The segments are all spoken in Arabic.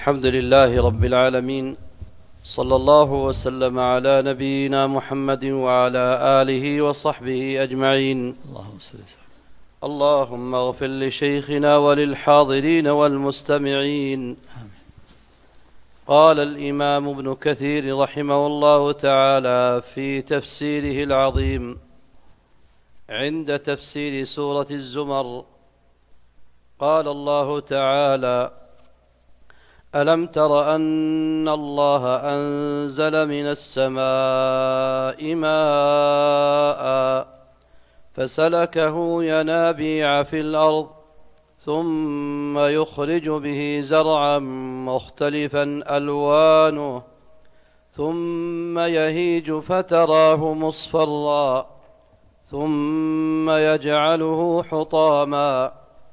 الحمد لله رب العالمين، صلى الله وسلم على نبينا محمد وعلى آله وصحبه أجمعين. اللهم اغفر لشيخنا وللحاضرين والمستمعين. قال الإمام ابن كثير رحمه الله تعالى في تفسيره العظيم عند تفسير سورة الزمر، قال الله تعالى: ألم تر أن الله أنزل من السماء ماء فسلكه ينابيع في الأرض ثم يخرج به زرعا مختلفا ألوانه ثم يهيج فتراه مصفرا ثم يجعله حطاما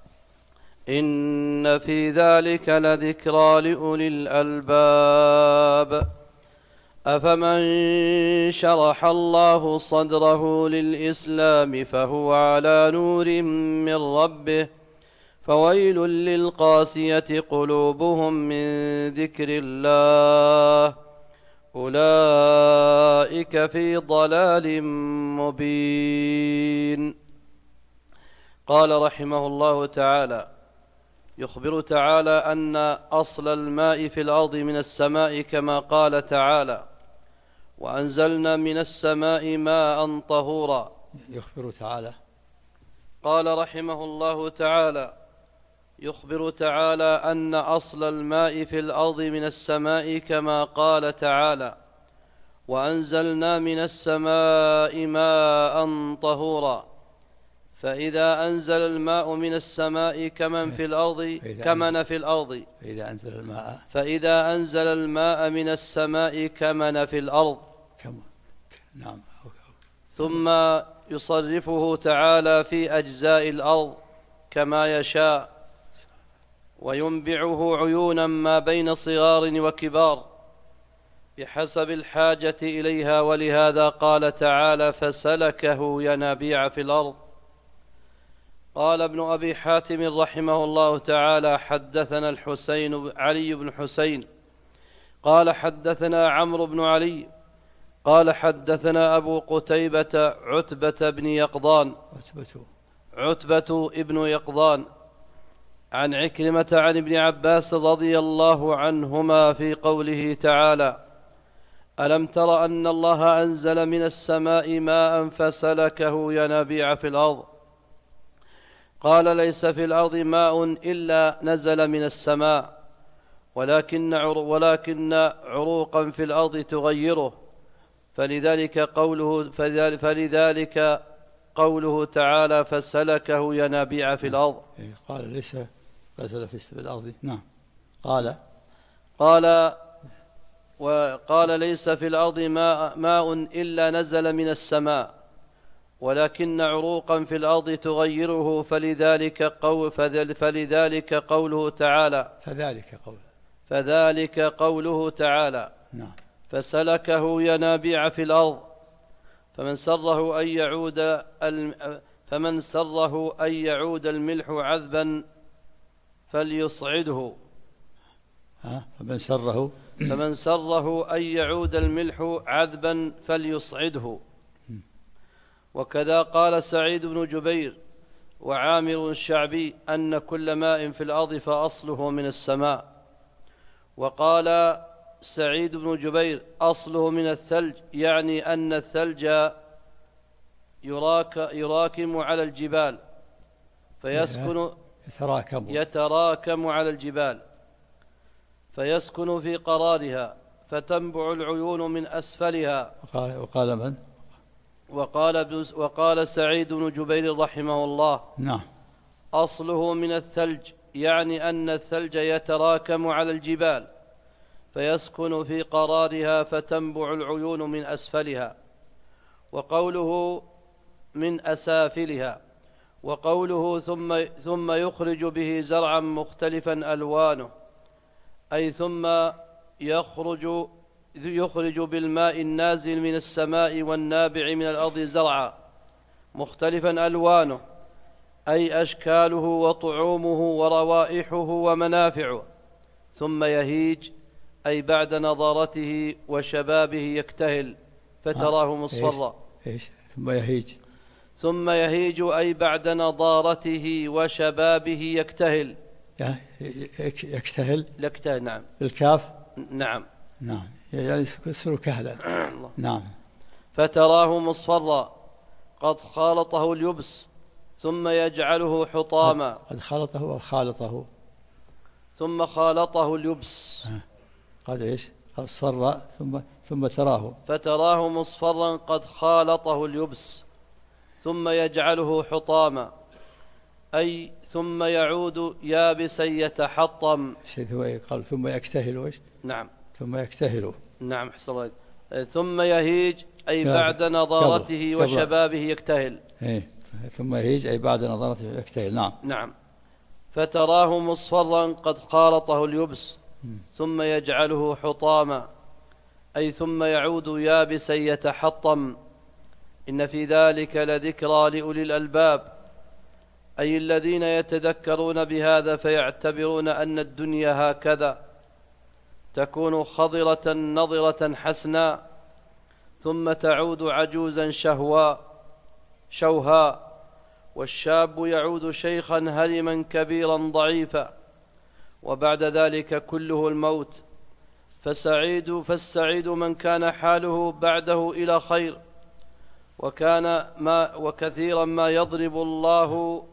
إن في ذلك لذكرى لأولي الألباب. أفمن شرح الله صدره للإسلام فهو على نور من ربه فويل للقاسية قلوبهم من ذكر الله أولئك في ضلال مبين. قال رحمه الله تعالى: يخبر تعالى أن أصل الماء في الأرض من السماء، كما قال تعالى: وأنزلنا من السماء ماء طهورا. يخبر تعالى، قال رحمه الله تعالى: يخبر تعالى أن أصل الماء في الأرض من السماء، كما قال تعالى: وأنزلنا من السماء ماء طهورا. فإذا أنزل الماء من السماء كمن في الأرض فإذا أنزل الماء من السماء كمن في الأرض نعم. ثم يصرفه تعالى في أجزاء الأرض كما يشاء، وينبعه عيونا ما بين صغار وكبار بحسب الحاجة إليها، ولهذا قال تعالى: فسلكه ينابيع في الأرض. قال ابن أبي حاتم رحمه الله تعالى: حدثنا الحسين علي بن حسين قال حدثنا عمرو بن علي قال حدثنا أبو قتيبة عتبة ابن يقظان عن عكرمة عن ابن عباس رضي الله عنهما في قوله تعالى: ألم تر أن الله أنزل من السماء ماء فسلكه ينابيع في الأرض. قال: ليس في الأرض ماء إلا نزل من السماء، ولكن عروقا في الأرض تغيره، فلذلك قوله تعالى: فسلكه ينابيع في الأرض. قال: ليس نزل في الأرض. نعم. قال ليس في الأرض ماء إلا نزل من السماء، ولكن عروقا في الأرض تغيره، فذلك قوله تعالى: نعم. فسلكه ينابيع في الأرض. فمن سره أن يعود الملح عذبا فليصعده. فمن سره أن يعود الملح عذبا فليصعده. وكذا قال سعيد بن جبير وعامر الشعبي أن كل ماء في الأرض فأصله من السماء. وقال سعيد بن جبير: أصله من الثلج، يعني أن الثلج يراكم على الجبال يتراكم على الجبال فيسكن في قرارها فتنبع العيون من أسفلها. وقال سعيد بن جبير رحمه الله: نعم. أصله من الثلج، يعني أن الثلج يتراكم على الجبال فيسكن في قرارها فتنبع العيون من أسفلها. وقوله من أسافلها. وقوله ثم يخرج به زرعا مختلفا ألوانه، أي ثم يخرج بالماء النازل من السماء والنابع من الأرض زرعا مختلفا ألوانه، أي أشكاله وطعومه وروائحه ومنافعه، ثم يهيج أي بعد نضارته وشبابه يكتهل فتراه مصفرا. إيش ثم يهيج؟ ثم يهيج أي بعد نضارته وشبابه يكتهل. يكتهل نعم بالكاف. نعم يعني يصير كهلا. نعم. فتراه مصفرا قد خالطه اليبس ثم يجعله حطاما. قد خلطه وخالطه ثم خالطه اليبس. قد إيش؟ قد صر ثم تراه. فتراه مصفرا قد خالطه اليبس ثم يجعله حطاما أي ثم يعود يابسا يتحطم. قال ثم يكتهل وإيش؟ نعم. ثم يكتهل. نعم حصل. ثم يهيج أي بعد نضارته وشبابه يكتهل. ثم يهيج أي بعد نضارته يكتهل. نعم. فتراه مصفرا قد خالطه اليبس ثم يجعله حطاما أي ثم يعود يابسا يتحطم. إن في ذلك لذكرى لأولي الألباب أي الذين يتذكرون بهذا فيعتبرون أن الدنيا هكذا تكون خضرة نضرة حسنا ثم تعود عجوزا شوها والشاب يعود شيخا هرما كبيرا ضعيفا وبعد ذلك كله الموت. فالسعيد من كان حاله بعده إلى خير وكثيرا ما يضرب الله.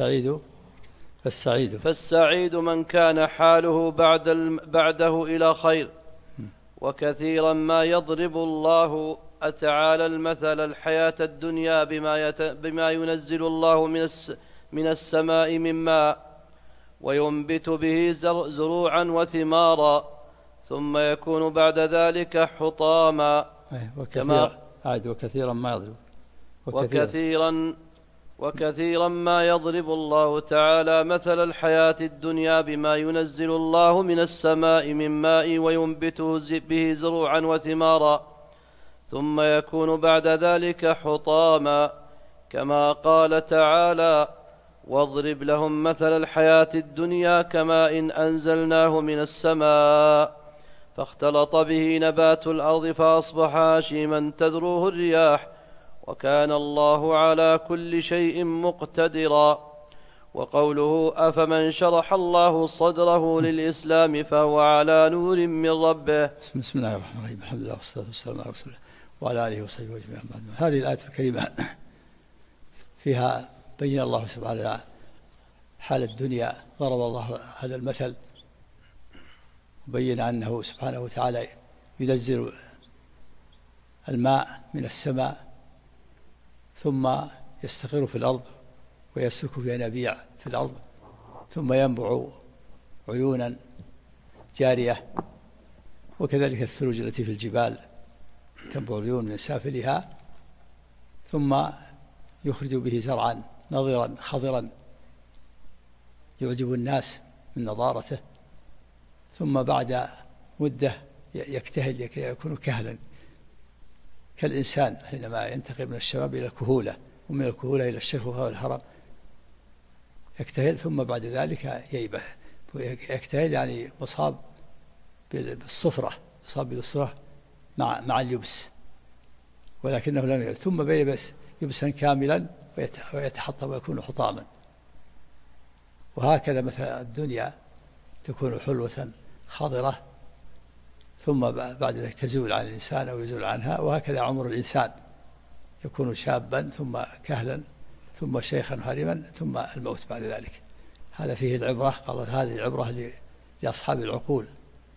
فالسعيد من كان حاله بعده إلى خير وكثيرا ما يضرب الله تعالى المثل الحياة الدنيا بما ينزل الله من السماء من ماء وينبت به زروعا وثمارا ثم يكون بعد ذلك حطاما. وكثيرا ما يضرب وكثيرا ما يضرب الله تعالى مثل الحياة الدنيا بما ينزل الله من السماء من ماء وينبت به زروعا وثمارا ثم يكون بعد ذلك حطاما كما قال تعالى واضرب لهم مثل الحياة الدنيا كماء أنزلناه من السماء فاختلط به نبات الأرض فأصبح هشيما تذروه الرياح وكان الله على كل شيء مقتدرا. وقوله أفمن شرح الله صدره للإسلام فهو على نور من ربه. بسم الله الرحمن الرحيم. الحمد لله والصلاة والسلام على رسول الله وعلى آله وصحبه أجمعين. هذه الآية الكريمة فيها بين الله سبحانه وتعالى حال الدنيا، ضرب الله هذا المثل وبين أنه سبحانه وتعالى ينزل الماء من السماء ثم يستقر في الأرض ويسلك في ينابيع في الأرض ثم ينبع عيونا جارية، وكذلك الثلوج التي في الجبال تنبع عيون من سافلها ثم يخرج به زرعا نضرا خضرا يعجب الناس من نضارته ثم بعد مدة يكتهل يكون كهلا كالإنسان حينما ينتقل من الشباب إلى الكهولة ومن الكهولة إلى الشيخوخة والهرم يكتهل ثم بعد ذلك ييبه. يكتهل يعني مصاب بالصفرة، مصاب بالصفرة مع اليبس ولكنه لم يلبس ثم بيلبس يبسا كاملا ويتحطم ويكون حطاما. وهكذا مثلا الدنيا تكون حلوة خضرة ثم بعد ذلك تزول عن الإنسان أو يزول عنها، وهكذا عمر الإنسان يكون شابا ثم كهلا ثم شيخا هرما ثم الموت بعد ذلك. هذا فيه العبرة. قال هذه العبرة لأصحاب العقول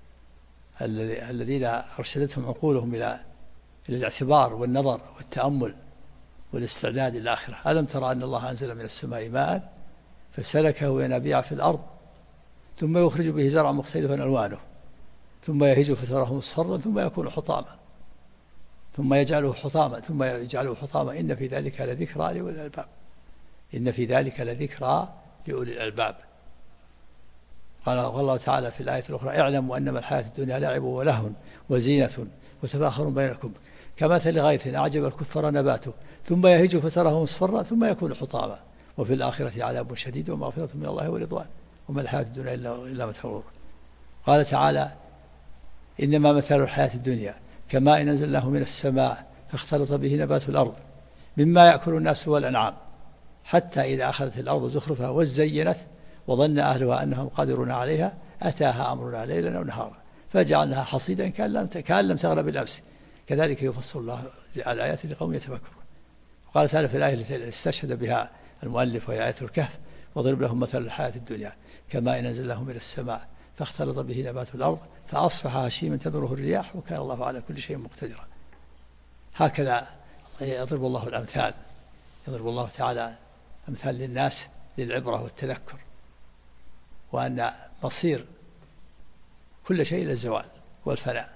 الذين أرشدتهم عقولهم إلى الاعتبار والنظر والتأمل والاستعداد للآخرة. ألم ترى أن الله أنزل من السماء ماء فسلكه ينابيع في الأرض ثم يخرج به زرعا مختلفا ألوانه ثم يهيج فتراه مصفرا ثم يكون حطاما ثم يجعله حطاما إن في ذلك لذكرى لأولي الألباب. إن في ذلك لذكرى لأولي الألباب. قال الله تعالى في الآية الأخرى اعلموا أنما الحياة الدنيا لعب ولهو وزينة وتفاخر بينكم كمثل غيث أعجب الكفار نباته ثم يهيج فتراه مصفرا ثم يكون حطاما وفي الآخرة عذاب شديد ومغفرة من الله ورضوان وما الحياة الدنيا إلا متاع الغرور. قال تعالى: إنما مثل الحياة الدنيا كماء أنزلناه من السماء فاختلط به نبات الأرض مما يأكل الناس والأنعام حتى إذا أخذت الأرض زخرفها وزينت وظن أهلها أنهم قادرون عليها أتاها أمرنا ليلا أو نهارا فجعلناها حصيدا كأن لم تغن بالأمس كذلك يفصل الله الآيات لقوم يتفكرون. وقال تعالى في الآية التي استشهد بها المؤلف وهي آية الكهف: واضرب لهم مثل الحياة الدنيا كماء أنزلناه من السماء فاختلط به نبات الأرض فأصبح هشيما تذروه الرياح وكان الله على كل شيء مقتدرا. هكذا يضرب الله الأمثال، يضرب الله تعالى أمثال للناس للعبرة والتذكر، وأن مصير كل شيء إلى الزوال والفناء،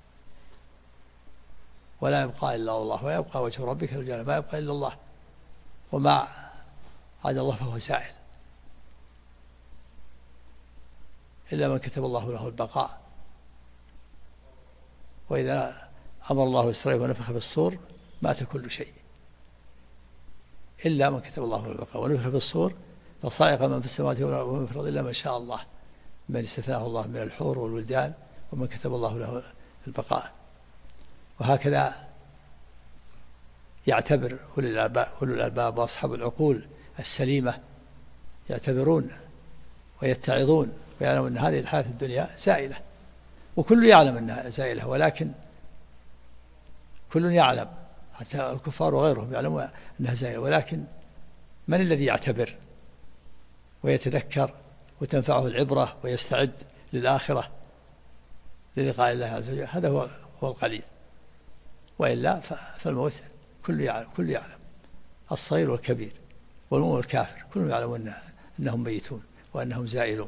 ولا يبقى إلا الله، ويبقى وجه ربك ذو الجلال، ما يبقى إلا الله، وما عدا الله فهو زائل إلا من كتب الله له البقاء. وإذا أمر الله إسرائيل ونفخ بالصور مات كل شيء إلا من كتب الله له البقاء، ونفخ بالصور فصعق من في السماوات ومن في الأرض إلا ما شاء الله، من استثناه الله من الحور والولدان ومن كتب الله له البقاء. وهكذا يعتبر أولو الألباب وأصحاب العقول السليمة، يعتبرون ويتعظون ويعلمون أن هذه الحياة الدنيا زائلة، وكل يعلم أنها زائلة، ولكن كل يعلم حتى الكفار وغيرهم يعلمون أنها زائلة، ولكن من الذي يعتبر ويتذكر وتنفعه العبرة ويستعد للآخرة للقاء الله عز وجل؟ هذا هو القليل، وإلا فالموت كل يعلم الصغير والكبير والمؤمن والكافر كلهم يعلمون أنهم ميتون وأنهم زائلون،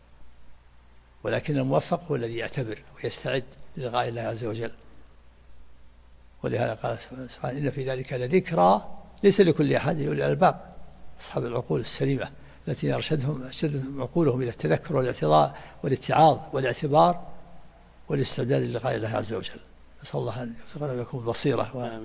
ولكن الموفق هو الذي يعتبر ويستعد للقاء الله عز وجل. ولهذا قال سبحانه: إن في ذلك لذكرى ليس لكل أحد أولي الألباب، أصحاب العقول السليمة التي أرشدهم عقولهم إلى التذكر والاتعاظ والاعتبار والاستعداد للقاء الله عز وجل. نسأل الله أن يرزقنا لكم البصيرة.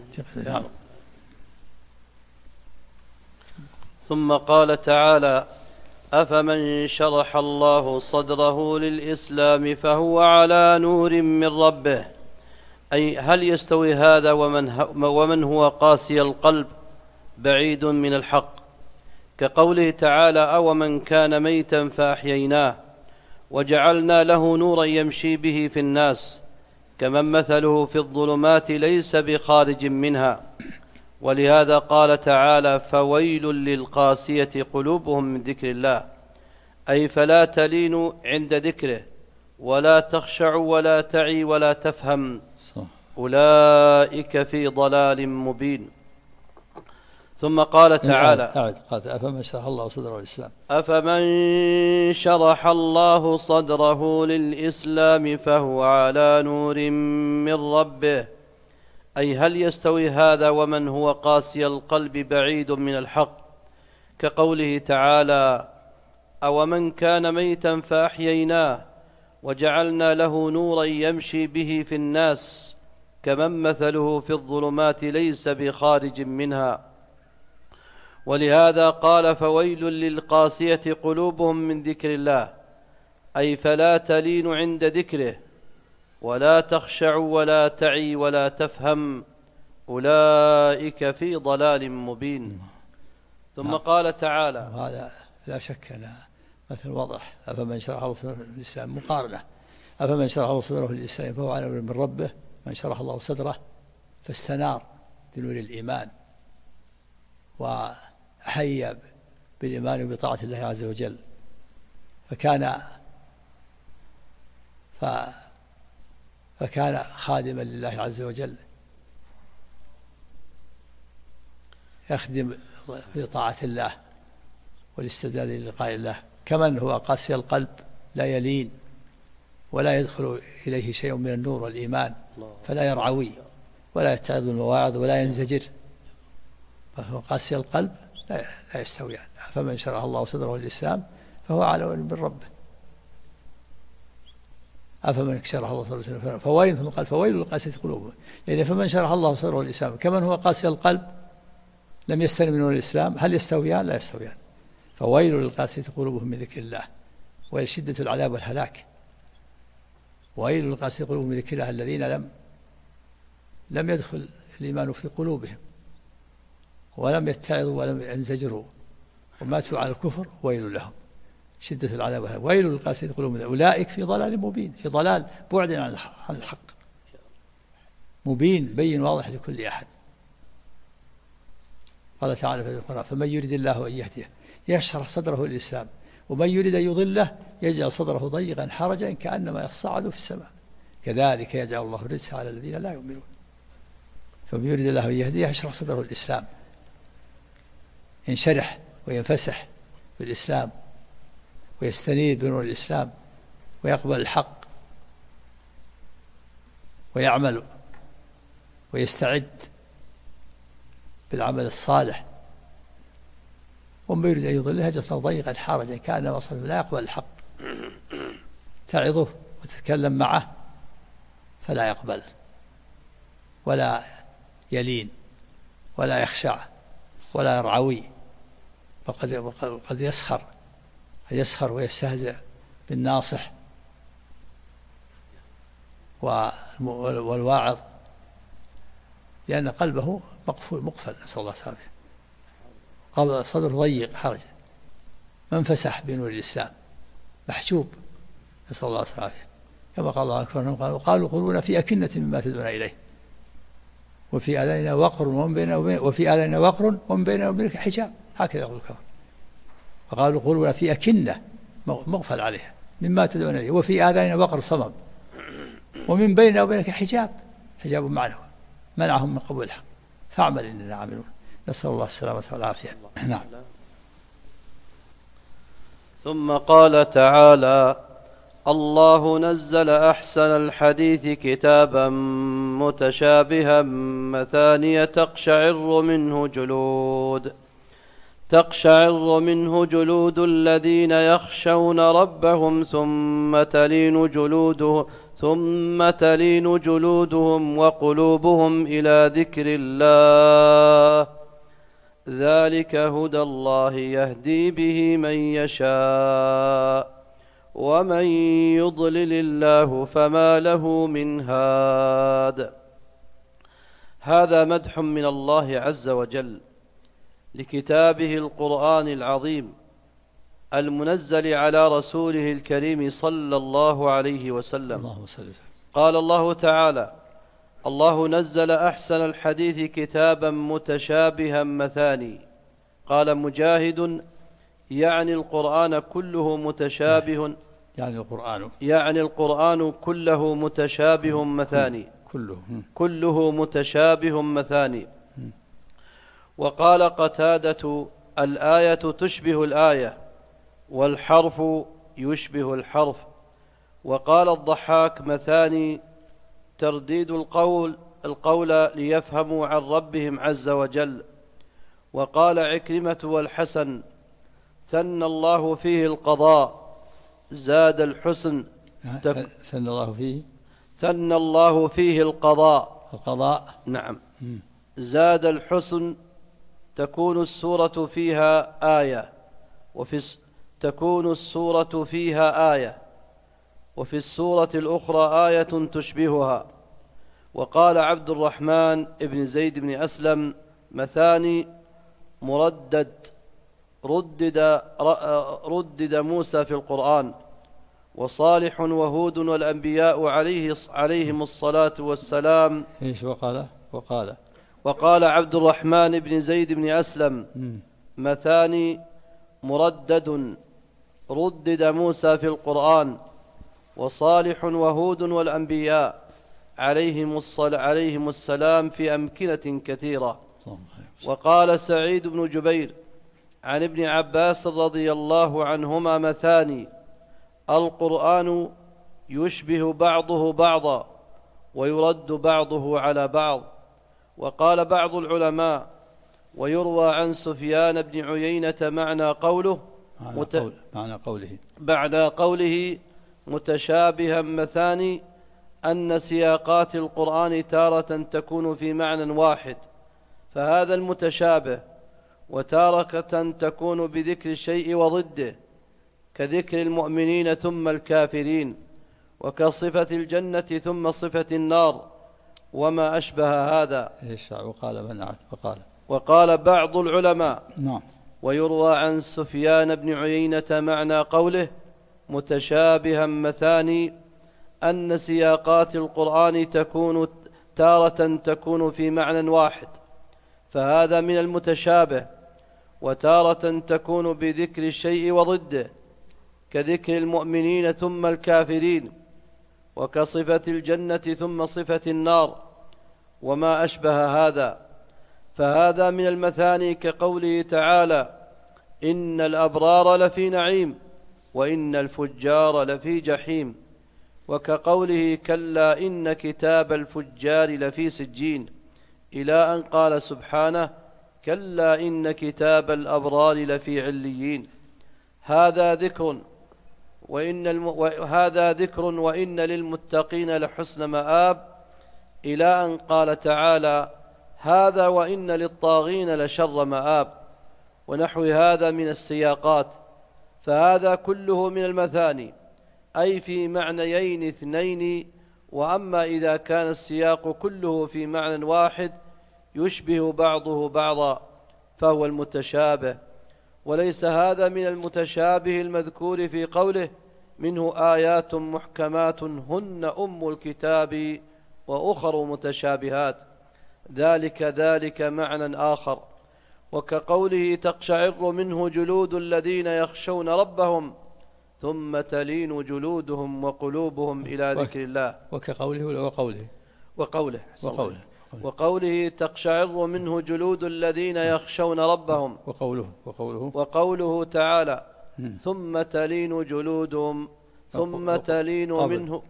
ثم قال تعالى: أفمن شرح الله صدره للإسلام فهو على نور من ربه، أي هل يستوي هذا ومن هو قاسي القلب بعيد من الحق، كقوله تعالى: أومن كان ميتا فأحييناه وجعلنا له نورا يمشي به في الناس كمن مثله في الظلمات ليس بخارج منها. ولهذا قال تعالى: فويل للقاسية قلوبهم من ذكر الله، أي فلا تلين عند ذكره ولا تخشع ولا تعي ولا تفهم، أولئك في ضلال مبين. ثم قال تعالى: أفمن شرح الله صدره للإسلام، أفمن شرح الله صدره للإسلام فهو على نور من ربه، أي هل يستوي هذا ومن هو قاسي القلب بعيد من الحق، كقوله تعالى: أومن كان ميتا فأحييناه وجعلنا له نورا يمشي به في الناس كمن مثله في الظلمات ليس بخارج منها. ولهذا قال: فويل للقاسية قلوبهم من ذكر الله، أي فلا تلين عند ذكره ولا تخشع ولا تعي ولا تفهم، أولئك في ضلال مبين. ثم قال تعالى: وهذا لا شك أنه مثل واضح. أفمن شرح الله صدره للإسلام مقارنة، أفمن شرح الله صدره للإسلام فهو على نور من ربه، من شرح الله صدره فاستنار بنور الإيمان وحي بالإيمان وبطاعة الله عز وجل، فكان خادما لله عز وجل، يخدم في طاعة الله والاستعداد للقاء الله، كمن هو قاسي القلب لا يلين ولا يدخل إليه شيء من النور والإيمان، فلا يرعوي ولا يتعظ بالمواعظ ولا ينزجر، فهو قاسي القلب لا يستوي يعني. فمن شرح الله صدره للإسلام فهو على نور من ربه. أفمن شرح الله صدره للإسلام فويل، ثم قال: فويل للقاسية قلوبهم، يعني فمن شرح الله صدره للإسلام كمن هو قاسي القلب لم يستلم من نور الإسلام، هل يستويان؟ لا يستويان. فويل للقاسية قلوبهم من ذكر الله، وشدة العذاب والهلاك وويل للقاسية قلوبهم من ذكر الله الذين لم يدخل الإيمان في قلوبهم ولم يتعظوا ولم ينزجروا وماتوا على الكفر ويل لهم شدة العذاب. ويل للقاسية قلوبهم أولئك في ضلال مبين، في ضلال بعد عن الحق مبين بين واضح لكل أحد. قال تعالى في القرآن فمن يريد الله أن يهديه يشرح صدره للإسلام ومن يريد أن يضله يجعل صدره ضيقا حرجا كأنما يصعد في السماء كذلك يجعل الله الرجس على الذين لا يؤمنون. فمن يريد الله أن يهديه يشرح صدره للإسلام، ينشرح وينفسح بالإسلام ويستنير بنور الإسلام ويقبل الحق ويعمل ويستعد بالعمل الصالح. ومن يريد أن يضله يجعل صدره ضيقا حرجا كأنما صدره لا يقبل الحق، تعظه وتتكلم معه فلا يقبل ولا يلين ولا يخشع ولا يرعوي، فقد يسخر ويستهزئ بالناصح والواعظ لأن قلبه مقفل نسأل الله العافية، صدر ضيق حرج منفسح بنور الإسلام محجوب نسأل الله العافية. كما قال الله أكبر قالوا قلوبنا في أكنة مما تدعون إليه وفي آذاننا وقر ومن بيننا وبينك حجاب، هكذا يقول الكفر. فقالوا قلوبنا في أكنة مغفل عليها مما تدعون إليه وفي آذاننا وقر صمم ومن بيننا وبينك حجاب معنوي منعهم من قبول الحق فاعمل إننا عاملون. نسأل الله السلامة والعافية. نعم. ثم قال تعالى الله نزل أحسن الحديث كتابا متشابها مثانية تقشعر منه جلود الذين يخشون ربهم ثم تلين جلودهم وقلوبهم إلى ذكر الله ذلك هدى الله يهدي به من يشاء ومن يضلل الله فما له من هاد. هذا مدح من الله عز وجل لكتابه القرآن العظيم المنزل على رسوله الكريم صلى الله عليه وسلم. قال الله تعالى الله نزل أحسن الحديث كتابا متشابها مثاني. قال مجاهد يعني القرآن كله متشابه، يعني القرآن كله متشابه مثاني، كله متشابه مثاني. وقال قتادة الآية تشبه الآية والحرف يشبه الحرف. وقال الضحاك مثاني ترديد القول ليفهموا عن ربهم عز وجل. وقال عكرمة والحسن ثنى الله فيه القضاء زاد الحسن ثنى الله فيه القضاء نعم زاد الحسن تكون السورة فيها آية وفي السورة الأخرى آية تشبهها. وقال عبد الرحمن بن زيد بن أسلم مثاني ردد موسى في القرآن وصالح وهود والأنبياء عليهم الصلاة والسلام. وقال عبد الرحمن بن زيد بن أسلم مثاني ردد موسى في القرآن وصالح وهود والأنبياء عليهم السلام في أمكنة كثيرة. وقال سعيد بن جبير عن ابن عباس رضي الله عنهما مثاني القرآن يشبه بعضه بعضا ويرد بعضه على بعض. وقال بعض العلماء ويروى عن سفيان بن عيينة معنى قوله متشابها مثاني أن سياقات القرآن تارة تكون في معنى واحد فهذا المتشابه، وتارة تكون بذكر الشيء وضده كذكر المؤمنين ثم الكافرين، وكصفة الجنة ثم صفة النار وما أشبه هذا. وقال بعض العلماء ويروى عن سفيان بن عيينة معنى قوله متشابها مثاني أن سياقات القرآن تارة تكون في معنى واحد فهذا من المتشابه، وتارة تكون بذكر الشيء وضده كذكر المؤمنين ثم الكافرين، وكصفة الجنة ثم صفة النار وما أشبه هذا، فهذا من المثاني كقوله تعالى إن الأبرار لفي نعيم وإن الفجار لفي جحيم، وكقوله كلا إن كتاب الفجار لفي سجين، إلى أن قال سبحانه كلا إن كتاب الأبرار لفي عليين. هذا ذكر وإن للمتقين لحسن مآب، إلى أن قال تعالى هذا وإن للطاغين لشر مآب، ونحو هذا من السياقات. فهذا كله من المثاني أي في معنيين اثنين. وأما إذا كان السياق كله في معنى واحد يشبه بعضه بعضا فهو المتشابه، وليس هذا من المتشابه المذكور في قوله منه آيات محكمات هن أم الكتاب وأخر متشابهات، ذلك معنى آخر. وكقوله تقشعر منه جلود الذين يخشون ربهم ثم تلين جلودهم وقلوبهم إلى ذكر الله. وقوله تقشعر منه جلود الذين يخشون ربهم وقوله تعالى ثم تلين جلودهم ثم تلين منه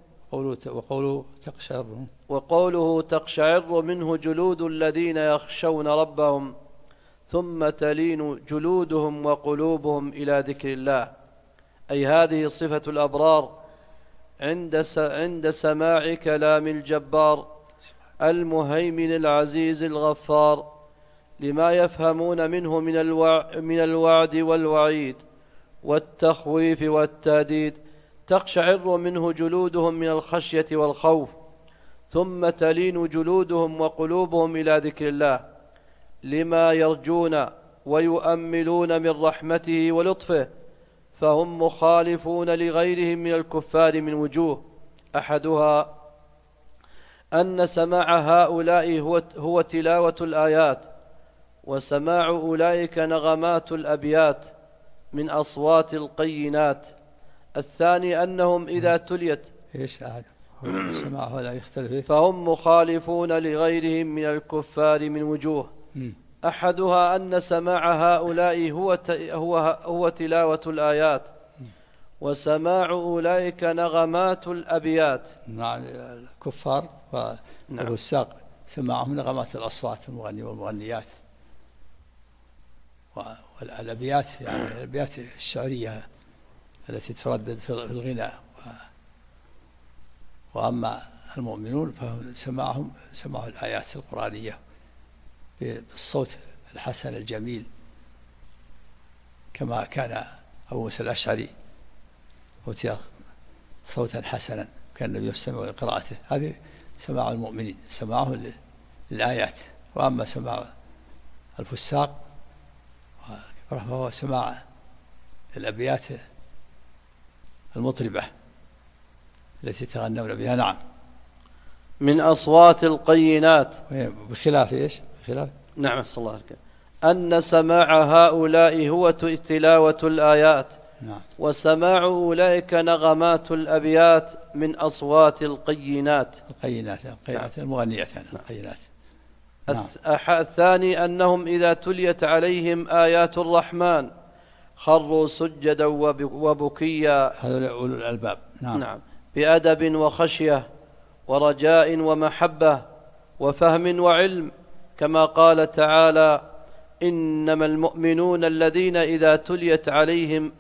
وقوله تقشعر منه جلود الذين يخشون ربهم ثم تلين جلودهم وقلوبهم إلى ذكر الله، أي هذه صفة الأبرار عند سماع كلام الجبار المهيمن العزيز الغفار، لما يفهمون منه من الوعد والوعيد والتخويف والتهديد. تقشعر منه جلودهم من الخشية والخوف، ثم تلين جلودهم وقلوبهم إلى ذكر الله، لما يرجون ويؤملون من رحمته ولطفه، فهم مخالفون لغيرهم من الكفار من وجوه. أحدها أن سماع هؤلاء هو تلاوة الآيات، وسماع أولئك نغمات الأبيات من أصوات القينات. الثاني أنهم إذا تليت فهم مخالفون لغيرهم من الكفار من وجوه. أحدها أن سماع هؤلاء هو تلاوة الآيات، وسماع أولئك نغمات الأبيات. الكفار والوساق سماعهم نغمات الأصوات المغني والمغنيات، والأبيات يعني الأبيات الشعرية التي تردد في الغناء. وأما المؤمنون فسماعهم سماع الآيات القرآنية بالصوت الحسن الجميل، كما كان أبو موسى الأشعري أوتي صوتا حسنا كان النبي يستمع لقراءته. هذه سماع المؤمنين، سماعه للآيات. وأما سماع الفساق فهو سماع الأبيات المطربة التي تغنون بها. نعم، من أصوات القينات. بخلاف إيش؟ بخلاف نعم صلى الله عليه وسلم أن سماع هؤلاء هو تلاوة الآيات. نعم. وسماع أولئك نغمات الأبيات من أصوات القينات. المغنيات يعني. القينات. نعم. الثاني أنهم إذا تليت عليهم آيات الرحمن خروا سجدا وبكيا. هذول أولو الألباب. نعم، بأدب وخشية ورجاء ومحبة وفهم وعلم، كما قال تعالى إنما المؤمنون الذين إذا تليت عليهم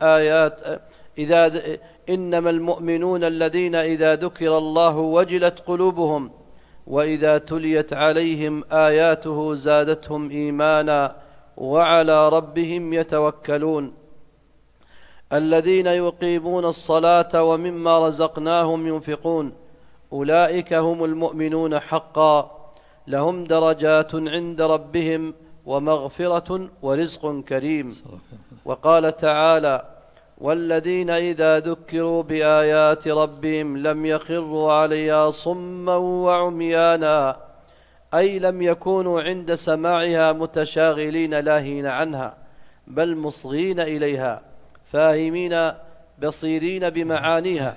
إنما المؤمنون الذين إذا ذكر الله وجلت قلوبهم وإذا تليت عليهم آياته زادتهم إيمانا وعلى ربهم يتوكلون. الذين يقيمون الصلاة ومما رزقناهم ينفقون أولئك هم المؤمنون حقا لهم درجات عند ربهم ومغفرة ورزق كريم. وقال تعالى: والذين إذا ذكروا بآيات ربهم لم يخروا عليها صما وعميانا، أي لم يكونوا عند سماعها متشاغلين لاهين عنها، بل مصغين إليها فاهمين بصيرين بمعانيها.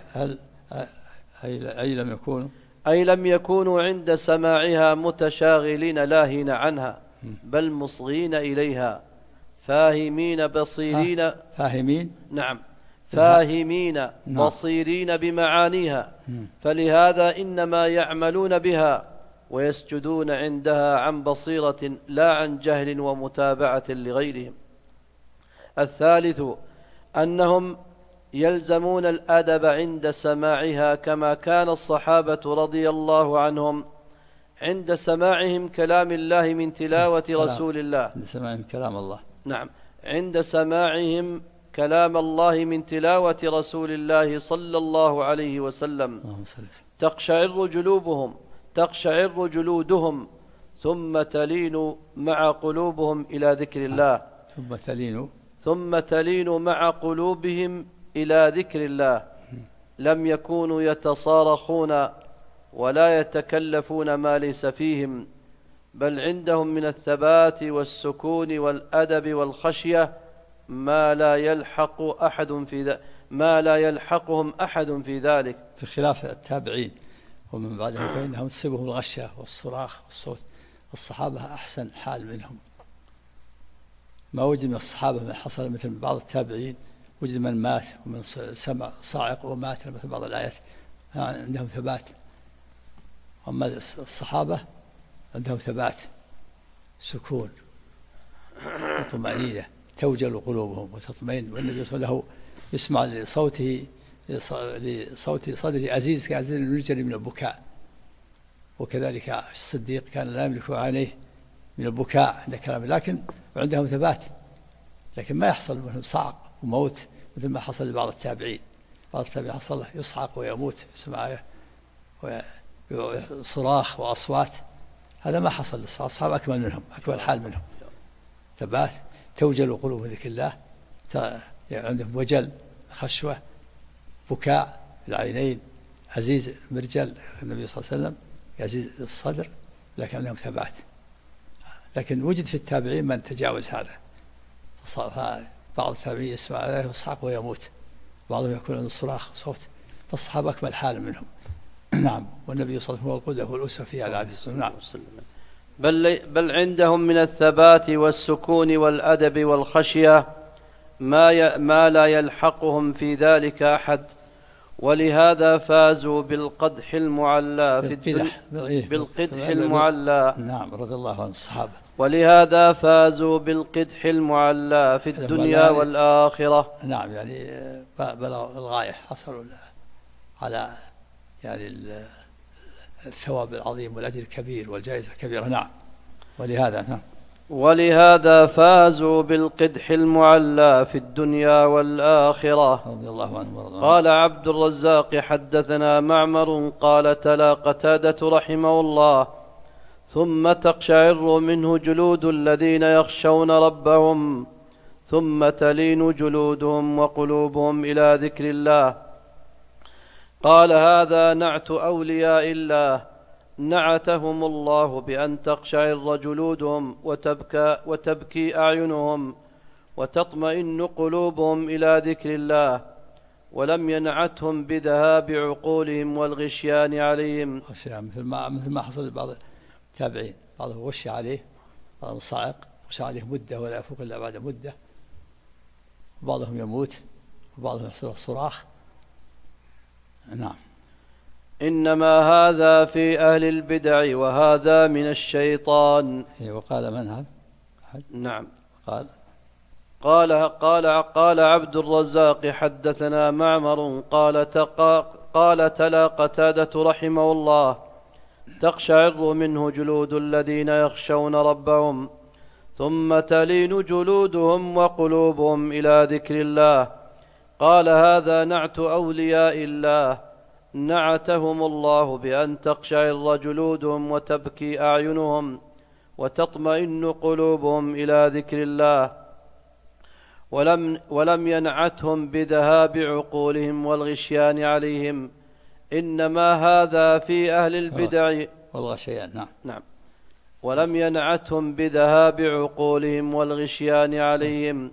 أي لم يكونوا عند سماعها متشاغلين لاهين عنها، بل مصغين إليها فاهمين بصيرين نعم فاهمين بصيرين بمعانيها، فلهذا إنما يعملون بها ويسجدون عندها عن بصيرة لا عن جهل ومتابعة لغيرهم. الثالث أنهم يلزمون الأدب عند سماعها، كما كان الصحابة رضي الله عنهم عند سماعهم كلام الله من تلاوة رسول الله، عند سماعهم كلام الله، نعم، عند سماعهم كلام الله من تلاوة رسول الله صلى الله عليه وسلم تقشعر جلودهم ثم تلين مع قلوبهم إلى ذكر الله ثم تلين مع قلوبهم إلى ذكر الله. لم يكونوا يتصارخون ولا يتكلفون ما ليس فيهم، بل عندهم من الثبات والسكون والأدب والخشية ما لا يلحقهم أحد في ذلك، في خلاف التابعين ومن بعدهم فإنهم تصيبهم الغشية والصراخ والصوت. الصحابة أحسن حال منهم، ما وجد من الصحابة ما حصل مثل بعض التابعين، وجد من مات ومن سمع صاعق ومات مثل بعض الآيات، عندهم ثبات. أما الصحابة عندهم ثبات، سكون وطمأنينة، توجل قلوبهم وتطمئن. والنبي صلى الله عليه وسلم يسمع لصوت صدري عزيز كعزيز يجري من البكاء، وكذلك الصديق كان لا يملك عينيه من البكاء عند كلامه، لكن عندهم ثبات، لكن ما يحصل منهم صعق وموت مثل ما حصل لبعض التابعين. بعض التابعين حصل له يصعق ويموت، يسمع صراخ وأصوات، هذا ما حصل للأصحاب، أكمل منهم، أكمل حال منهم، ثبات، توجل قلوب ذكر الله، عندهم وجل، خشوة، بكاء العينين، عزيز المرجل النبي صلى الله عليه وسلم عزيز الصدر، لكن عندهم ثبات. لكن وجد في التابعين من تجاوز هذا، بعض التابعين يسمع عليه ويصعق ويموت، بعضهم يكون عنده صراخ وصوت، فالصحابة أكمل حال منهم. نعم، والنبي صلى الله عليه وسم هو القدوة والأسوة في هذا الحديث. نعم. بل عندهم من الثبات والسكون والأدب والخشية ما لا يلحقهم في ذلك أحد، ولهذا فازوا بالقدح المعلى في بالقدح المعلى. نعم، رضي الله عنهم الصحابة. ولهذا فازوا بالقدح المعلى في الدنيا والآخرة. نعم، يعني بلغوا الغاية، حصلوا على يعني الثواب العظيم والأجر الكبير والجائزة الكبيرة. نعم، ولهذا فازوا بالقدح المعلى في الدنيا والآخرة. رضي الله عنه. قال عبد الرزاق: حدثنا معمر قال تلا قتادة رحمه الله: ثم تقشعر منه جلود الذين يخشون ربهم ثم تلين جلودهم وقلوبهم إلى ذكر الله. قال: هذا نعت أولياء الله، نعتهم الله بأن تقشعر جلودهم وتبكي أعينهم وتطمئن قلوبهم إلى ذكر الله، ولم ينعتهم بذهاب عقولهم والغشيان عليهم. مثل ما حصل لبعض التابعين، بعضهم غشي عليه، بعضهم صاعق غشي عليه مدة ولا يفوق إلا بعد مدة، وبعضهم يموت وبعضهم يحصل صراخ. نعم. إنما هذا في أهل البدع وهذا من الشيطان. وقال من هذا؟ نعم، قال عبد الرزاق: حدثنا معمر قال تلا قتادة رحمه الله: تقشعر منه جلود الذين يخشون ربهم ثم تلين جلودهم وقلوبهم إلى ذكر الله. قال: هذا نعت أولياء الله، نعتهم الله بأن تقشعر جلودهم وتبكي أعينهم وتطمئن قلوبهم إلى ذكر الله، ولم ينعتهم بذهاب عقولهم والغشيان عليهم، إنما هذا في أهل البدع والغشيان. نعم. ولم ينعتهم بذهاب عقولهم والغشيان عليهم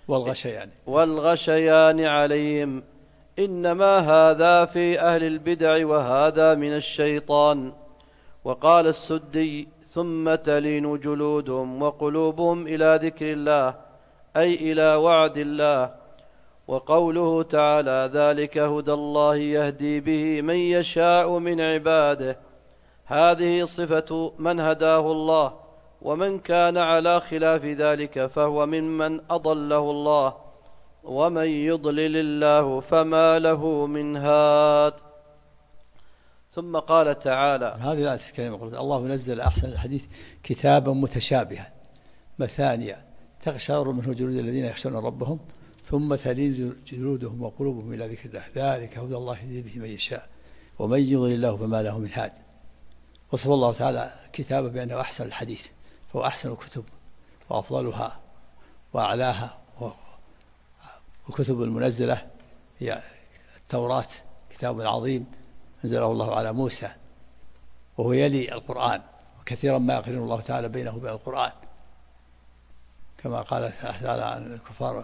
والغشيان عليهم، إنما هذا في أهل البدع وهذا من الشيطان. وقال السدي: ثم تلين جلودهم وقلوبهم إلى ذكر الله، أي إلى وعد الله. وقوله تعالى: ذلك هدى الله يهدي به من يشاء من عباده، هذه صفة من هداه الله، ومن كان على خلاف ذلك فهو ممن أضله الله، ومن يضلل الله فما له من هاد. ثم قال تعالى: هذه الآية الكريمة: الله نزل أحسن الحديث كتابا متشابها مثانيا تقشعر منه جلود الذين يخشون ربهم ثم تلين جلودهم وقلوبهم إلى ذكر الله، ذلك هدى الله يهدي به من يشاء ومن يضلل الله فما له من هاد. وصف الله تعالى كتابه بأنه أحسن الحديث، فهو أحسن الكتب وأفضلها وأعلاها. والكتب المنزلة هي التوراة، كتاب عظيم أنزله الله على موسى، وهو يلي القرآن، وكثيرا ما يقرن الله تعالى بينه وبين القرآن، كما قال تعالى عن الكفار: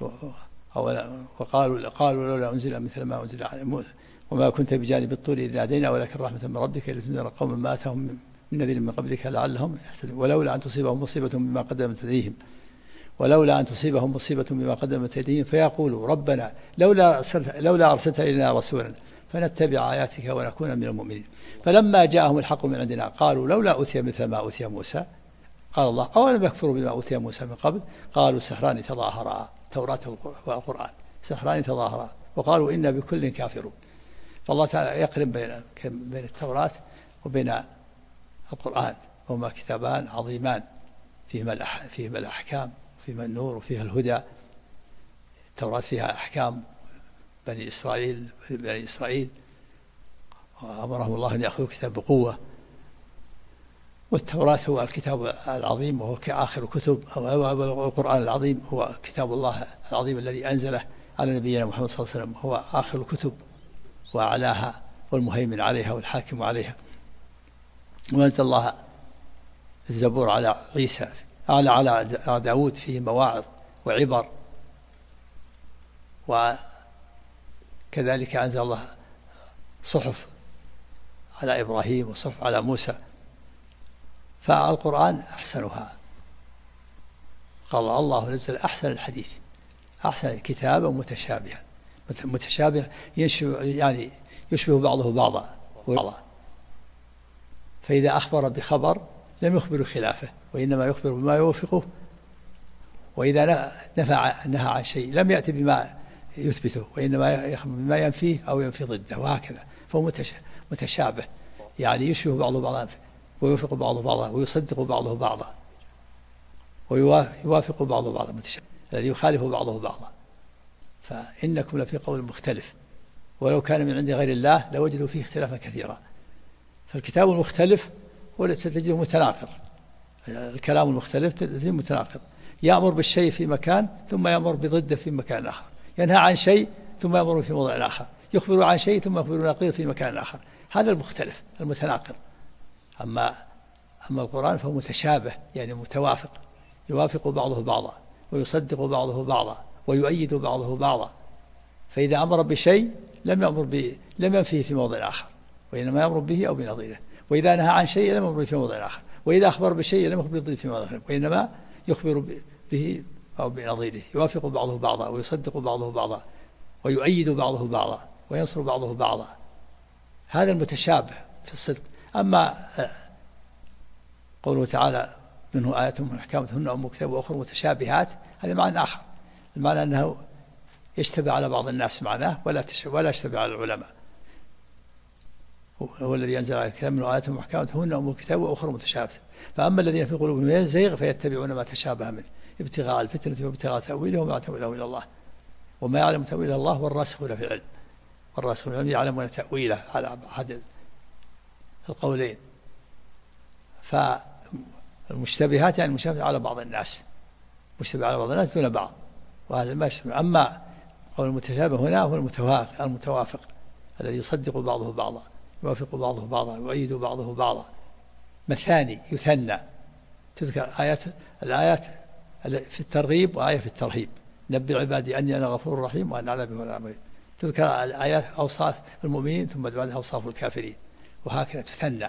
وقالوا لولا أنزل مثل ما أنزل على موسى وما كنت بجانب الطور إذ نادينا ولكن رحمة من ربك لتنذر قوما ما أتاهم من نذير من قبلك لعلهم يهتدون ولولا أن تصيبهم مصيبة بما قدمت أيديهم فيقولوا ربنا لولا أرسلت إلينا رسولا فنتبع آياتك ونكون من المؤمنين. فلما جاءهم الحق من عندنا قالوا لولا أوتي مثل ما أوتي موسى، قال الله: أولم يكفروا بما أوتي موسى من قبل، قالوا سحران تظاهرا، التوراة والقرآن سحران تظاهرا وقالوا إنا بكل كافرون. فالله تعالى يقرن بين التوراة وبين القرآن، وهما كتابان عظيمان فيهما الأحكام، فيهما النور، وفيها الهدى. التوراة فيها أحكام بني إسرائيل وأمرهم الله أن يأخذوا الكتاب بقوة، والتوراة هو الكتاب العظيم وهو كآخر كتب، والقرآن العظيم هو كتاب الله العظيم الذي أنزله على نبينا محمد صلى الله عليه وسلم، هو آخر الكتب وأعلاها والمهيمن عليها والحاكم عليها. وأنزل الله الزبور على عيسى، على داود، فيه مواعظ وعبر. وكذلك أنزل الله صحف على إبراهيم وصحف على موسى، فالقرآن أحسنها. قال الله نزل أحسن الحديث، أحسن كتابا متشابها. متشابه يعني يشبه بعضه بعضا، فإذا أخبر بخبر لم يخبر خلافه وإنما يخبر بما يوافقه، وإذا نهى عن شيء لم يأتي بما يثبته وإنما يخبر بما ينفيه أو ينفي ضده، وهكذا. فهو متشابه، يعني يشبه بعضه بعضا ويوافق بعضه بعضا ويصدق بعضه بعضا ويوافق بعضه بعضا، متشابه الذي يخالف بعضه بعضا. فإنكم لفي قول مختلف، ولو كان من عند غير الله لوجدوا فيه اختلافا كثيرا. فالكتاب المختلف هو تجده متناقض، الكلام المختلف تجده متناقض، يأمر بالشيء في مكان ثم يأمر بضده في مكان آخر، ينهى عن شيء ثم يأمر في موضع آخر، يخبر عن شيء ثم يخبر نقيض في مكان آخر. هذا المختلف المتناقض. أما القرآن فهو متشابه، يعني متوافق، يوافق بعضه بعضا ويصدق بعضه بعضا ويؤيد بعضه بعضا. فإذا أمر بشيء لم ينفيه في موضع آخر وإنما يأمر به أو بنظيره، وإذا نهى عن شيء لم يأمر في موضع آخر، وإذا أخبر بشيء لم يخبر به في موضع آخر وإنما يخبر به أو بنظيره، يوافق بعضه بعضا ويصدق بعضه بعضا ويؤيد بعضه بعضا وينصر بعضه بعضا. هذا المتشابه في الصدق. أما قوله تعالى: منه آيات محكمات هن أم كتاب وأخر متشابهات، هذا معنى آخر، المعنى أنه يشتبه على بعض الناس معناه ولا يشتبه على العلماء. هو الذي أنزل على الكتاب منه آيات محكمات هن أم الكتاب وأخر متشابهات، فأما الذين في قلوبهم زيغ فيتبعون ما تشابه منه ابتغاء الفتنة وابتغاء تأويله وما تأويله إلى الله. وما يعلم تأويله الله والراسخون في العلم، والراسخون في العلم يعلمون تأويله على أحد القولين. فالمشتبهات يعني مشتبه على بعض الناس، مشتبه على بعض الناس دون بعض، وهذا ما يشتبه. أما قول المتشابه هنا هو المتوافق الذي يصدق بعضه بعضا، يوافق بعضه بعضا، يؤيد بعضه بعضا. مثاني يثنى، تذكر الآيات في الترغيب وآية في الترهيب. نبئ عبادي أني أنا غفور رحيم وأن على به العمل. تذكر الآيات أوصاف المؤمنين ثم بعدها أوصاف الكافرين، وهكذا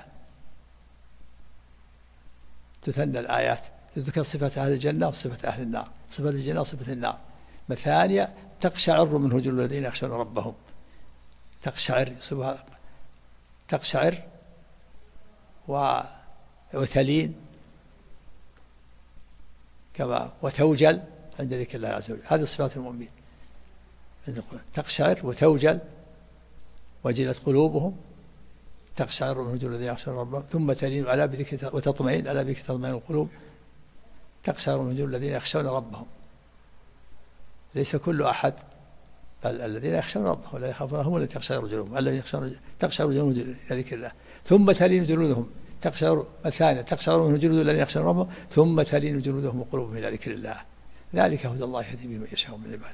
تثنى الآيات، تذكر صفة أهل الجنة وصفة أهل النار، صفة الجنة وصفة النار. مثانية تقشعر منه جلود الذين يخشون ربهم، تقشعر وتلين كما وتوجل عند ذكر الله عز وجل. هذه صفات المؤمنين، تقشعر وتوجل وجلت قلوبهم، تقشعر منه جلود الذين يخشون ربهم ثم تلين ألا بذكر وتطمئن ألا بذكر تطمئن القلوب. تقشعر منه جلود الذين يخشون ربهم، ليس كل أحد، بل الذين يخشون ربهم ولا يخافون هم الذين تقشعر جلودهم، الذين تقشعر جلودهم إلى ذكر الله ثم تلين جلودهم. تقشعر مثانية تقشعر منه جلود الذين يخشون ربهم ثم تلين جلودهم وقلوبهم إلى ذكر الله. ذلك هدى الله يهدي به من يشاء من عباده.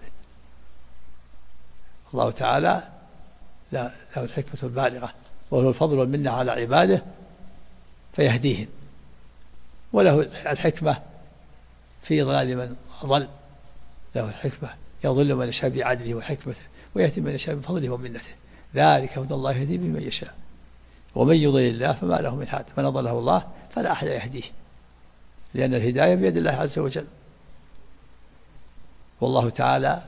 الله تعالى له الحكمة البالغة، وله الفضل والمنة على عباده فيهديهم، وله الحكمة في إضلال من أضل، له الحكمة يضل من يشاء بعدله وحكمته ويهدي من يشاء بفضله ومنته. ذلك هدى الله يهدي به من يشاء ومن يضلل الله فما له من هاد. من أضله الله فلا أحد يهديه، لأن الهداية بيد الله عز وجل. والله تعالى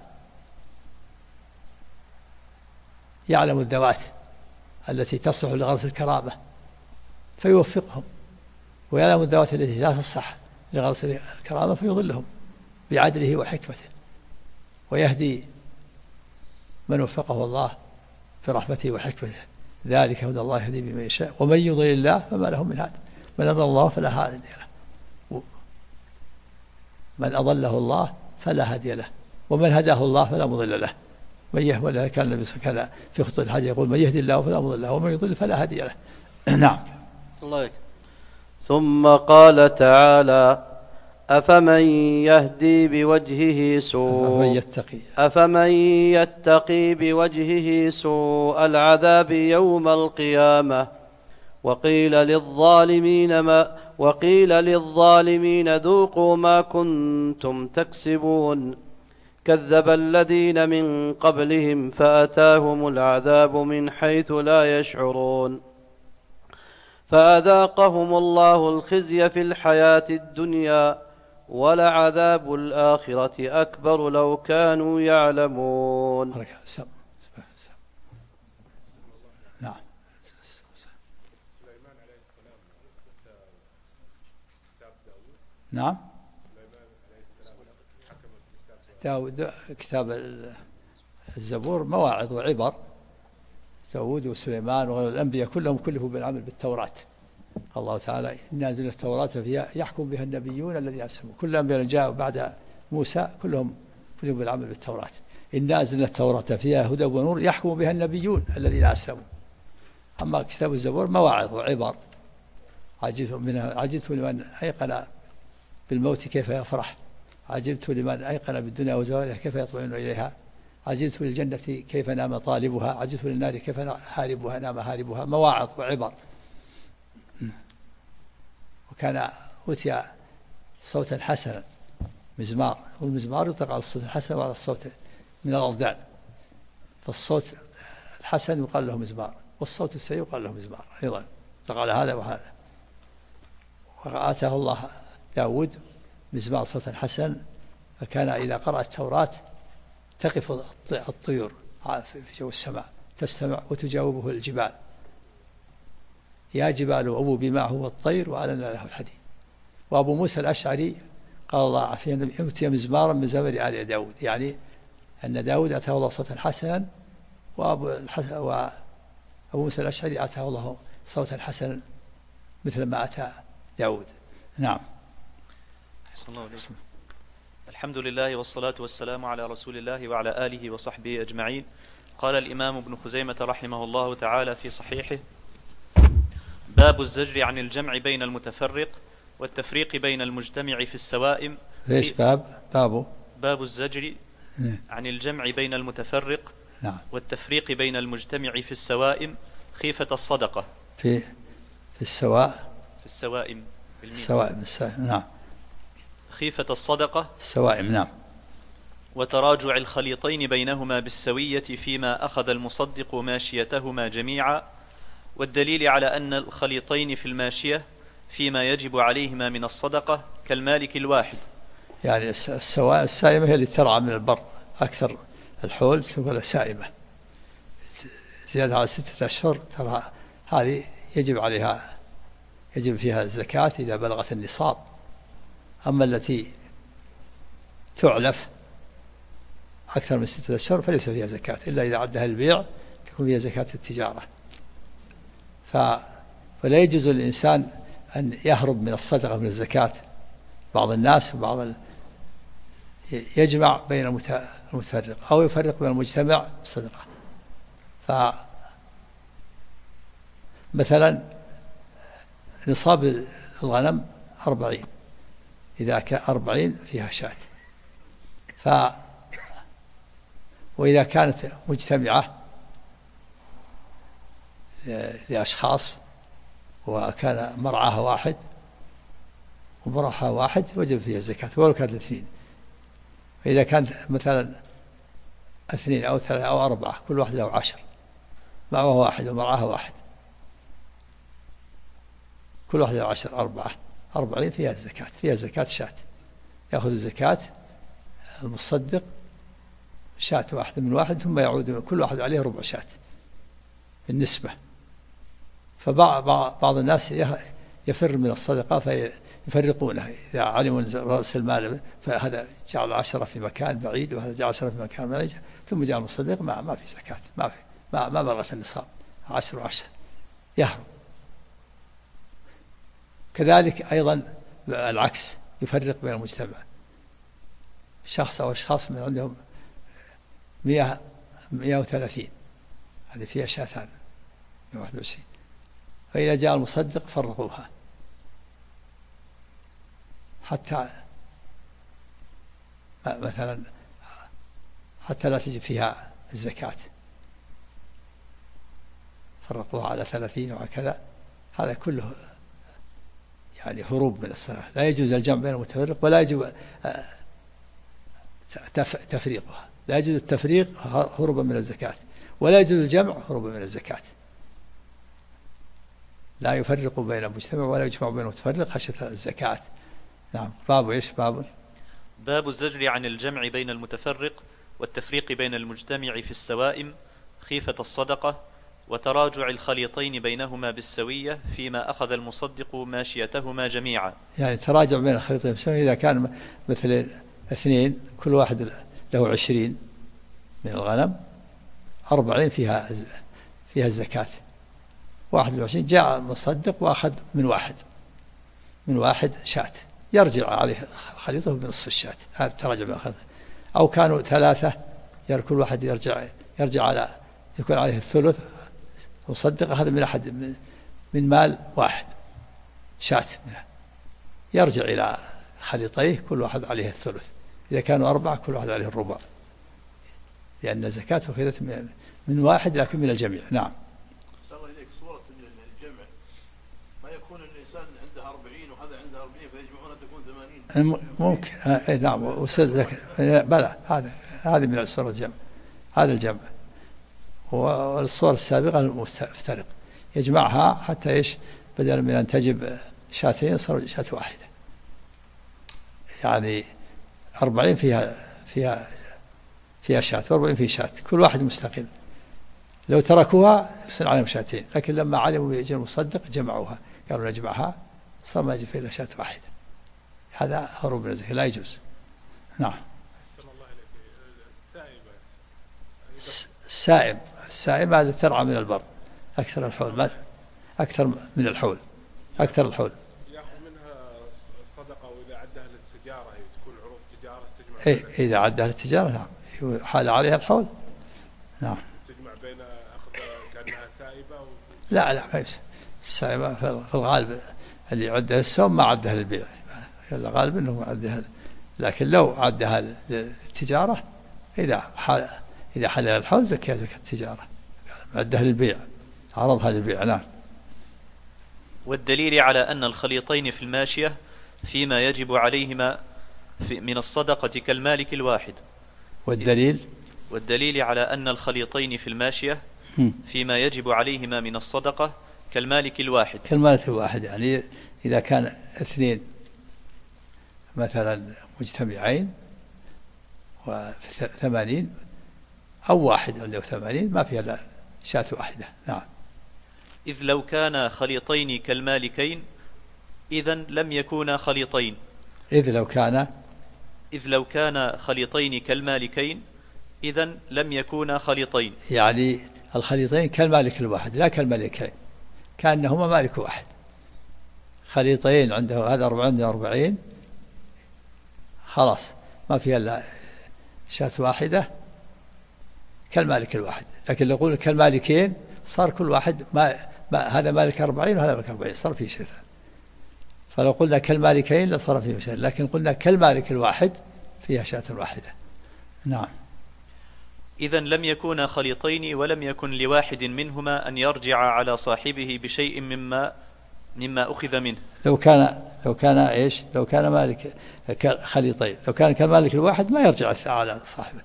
يعلم الذوات التي تصلح لغرس الكرامة فيوفقهم، ويعلم الذوات التي لا تصلح لغرس الكرامة فيضلهم بعدله وحكمته، ويهدي من وفقه الله برحمته وحكمته. ذلك هدى الله يهدي به من يشاء ومن يضلل الله فما له من هاد. من أضل الله فلا هادي له، من أضله الله فلا هادي له، ومن هداه الله فلا مضل له. من يهوى كان النبي كان في خطبة الحج يقول من يهدي الله فلا مضل له ومن يضل فلا هادي له. نعم. ثم قال تعالى: أفمن يهدي بوجهه أفمن يتقي بوجهه سوء العذاب يوم القيامة وقيل للظالمين ذوقوا ما كنتم تكسبون. كذب الذين من قبلهم فأتاهم العذاب من حيث لا يشعرون فأذاقهم الله الخزي في الحياة الدنيا ولعذاب الآخرة أكبر لو كانوا يعلمون. نعم. نعم. داود كتاب الزبور مواعظ وعبر. داود وسليمان وغير الأنبياء كلهم كلفوا بالعمل بالتوراة. الله تعالى إنا أنزلنا التوراة فيها يحكم بها النبيون الذين أسلموا. كل الأنبياء جاءوا بعد موسى كلهم كلفوا بالعمل بالتوراة. إنا أنزلنا التوراة فيها هدى ونور يحكم بها النبيون الذين أسلموا. أما كتاب الزبور مواعظ وعبر. عجبت لمن أيقن بالموت كيف يفرح، عجبت لمن أيقن بالدنيا وزوالها كيف يطمئن إليها، عجبت للجنة كيف نام طالبها، عجبت للنار كيف هاربها نام هاربها. مواعظ وعبر. وكان أوتي صوتا حسنا مزمار، والمزمار يطلق على الصوت الحسن وعلى الصوت من الأضداد، فالصوت الحسن يقال له مزمار والصوت السيء يقال له مزمار أيضا، يطلق على هذا وهذا. وآتاه الله داود مزمار صوتا حسنا، فكان إذا قرأ التوراة تقف الطيور في جو السماء تستمع وتجاوبه الجبال. يا جبال أوبي معه والطير وألنا له الحديد. وأبو موسى الأشعري قال الله عافية أنه أوتي مزمارا من زمر آل داود، يعني أن داود أتاه الله صوتا حسنا وأبو موسى الأشعري أتاه الله صوتا حسنا مثل ما أتى داود. نعم. أحسن الله عليكم. الحمد لله والصلاة والسلام على رسول الله وعلى آله وصحبه أجمعين. قال الإمام ابن خزيمة رحمه الله تعالى في صحيحه: باب الزجر عن الجمع بين المتفرق والتفريق بين المجتمع في السوائم. ليش باب الزجر عن الجمع بين المتفرق نعم والتفريق بين المجتمع في السوائم خيفة الصدقة. في السوائم نعم. خيفة الصدقة السوائم نعم. وتراجع الخليطين بينهما بالسوية فيما أخذ المصدق ماشيتهما جميعا، والدليل على أن الخليطين في الماشية فيما يجب عليهما من الصدقة كالمالك الواحد. يعني السائمة هي اللي ترعى من البر أكثر الحول سوى سائمة زيادة على 6 أشهر، ترى هذه يجب فيها الزكاة إذا بلغت النصاب. أما التي تعلف أكثر من 6 أشهر فليس فيها زكاة إلا إذا عدها البيع تكون فيها زكاة التجارة. فلا يجوز للإنسان أن يهرب من الصدقة من الزكاة. بعض الناس يجمع بين المتفرق أو يفرق بين المجتمع بالصدقة. فمثلا نصاب الغنم 40، إذا كان 40 فيها شاة. وإذا كانت مجتمعة لأشخاص وكان مرعاها واحد ومرعاها واحد وجب فيها الزكاة ولو كانت 2. فإذا كانت مثلا 2 أو 3 أو 4 كل واحد له 10، معه واحد ومرعاها واحد، كل واحد له 10 40 فيها الزكاة، فيها زكاة شاة. يأخذ الزكاة المصدق شاة واحدة من واحد ثم يعود كل واحد عليه ربع شاة بالنسبة. فبعض الناس يفر من الصدقة فيفرقونها إذا علموا رأس المال، فهذا جعل 10 في مكان بعيد وهذا جعل 10 في مكان بعيد ثم جعل المصدق ما في زكاة، ما بلغت النصاب 10 و10 يهرب. كذلك أيضا العكس، يفرق بين المجتمع، شخص أو أشخاص من عندهم 130 هذه فيها شاتان 121، فإذا جاء المصدق فرقوها حتى مثلا حتى لا تجب فيها الزكاة، فرقوها على 30 وهكذا. هذا كله يعني هروب من الصلاة. لا يجوز الجمع بين المتفرق ولا يجوز تفريقها. لا يجوز التفريق هروبا من الزكاة، ولا يجوز الجمع هروبا من الزكاة. لا يفرق بين المجتمع ولا يجمع بين المتفرق خشية الزكاة. نعم. باب الزجر عن الجمع بين المتفرق والتفريق بين المجتمع في السوائم خيفة الصدقة، وتراجع الخليطين بينهما بالسوية فيما أخذ المصدق ماشيتهما جميعا. يعني تراجع بين الخليطين بالسوية إذا كان مثل 2 كل واحد له 20 من الغنم، 40 فيها الزكاة، 21 جاء المصدق وأخذ من واحد شاة، يرجع عليه خليطه بنصف الشاة. هذا تراجع بين الخليطين. أو كانوا 3 كل واحد يرجع على يكون عليه الثلث، مصدق أخذ من أحد من مال واحد شاة منه، يرجع إلى خليطيه كل واحد عليه الثلث. إذا كانوا 4 كل واحد عليه الربع، لأن الزكاة أخذت من واحد لكن من الجميع. نعم. الله إليك، صورة الجمع ما يكون الإنسان عنده 40 وهذا عنده 40 فيجمعون تكون 80. ممكن. نعم. بلى هذه من صور الجمع، هذا الجمع. والصور السابقة المفترق يجمعها حتى بدل من أن تجب 2 صار 1 واحدة. يعني 40 فيها شاة و40 فيه شاة، كل واحد مستقل. لو تركوها يصير عليهم 2، لكن لما علموا يجي المصدق جمعوها، قالوا نجمعها، صار ما يجب فيها إلا 1 هذا هروب من الزكاة، لا يجوز. نعم. السائم هذا ترعى من البر أكثر الحول، أكثر من الحول، يأخذ منها الصدقة، وإذا عدها للتجارة تكون عروض تجارة تجمع إيه إذا عدها للتجارة نعم حال عليها الحول نعم. تجمع بين أخذ كأنها سائبة لا ما يصير. السائبة في الغالب اللي يعدها للسوم ما عدها للبيع، الغالب أنه عدها، لكن لو عدها للتجارة إذا حلها الحول زكاة التجارة، عدها للبيع عرضها للبيع نعم. والدليل على أن الخليطين في الماشية فيما يجب عليهما من الصدقة كالمالك الواحد. والدليل على أن الخليطين في الماشية فيما يجب عليهما من الصدقة كالمالك الواحد. يعني إذا كان اثنين مثلا مجتمعين و80 أو واحد عنده 80 ما فيها إلا شاة واحدة نعم. إذ لو كان خليطين كالمالكين إذن لم يكونا خليطين. إذ لو كان خليطين كالمالكين إذن لم يكونا خليطين، يعني الخليطين كالمالك الواحد لا كالمالكين، كأنهما مالك واحد. خليطين عنده هذا 40 خلاص ما فيها إلا شاة واحدة كالمالك الواحد. لكن لو قلنا كالمالكين صار كل واحد ما هذا مالك 40 وهذا مالك 40 صار فيه شيء ثاني. فلو قلنا كالمالكين لصار فيه شيء، لكن قلنا كالمالك الواحد فيها شاة واحدة نعم. إذن لم يكونا خليطين ولم يكن لواحد منهما أن يرجع على صاحبه بشيء مما أخذ منه. لو كان مالك خليطين، لو كان كالمالك الواحد ما يرجع على صاحبه،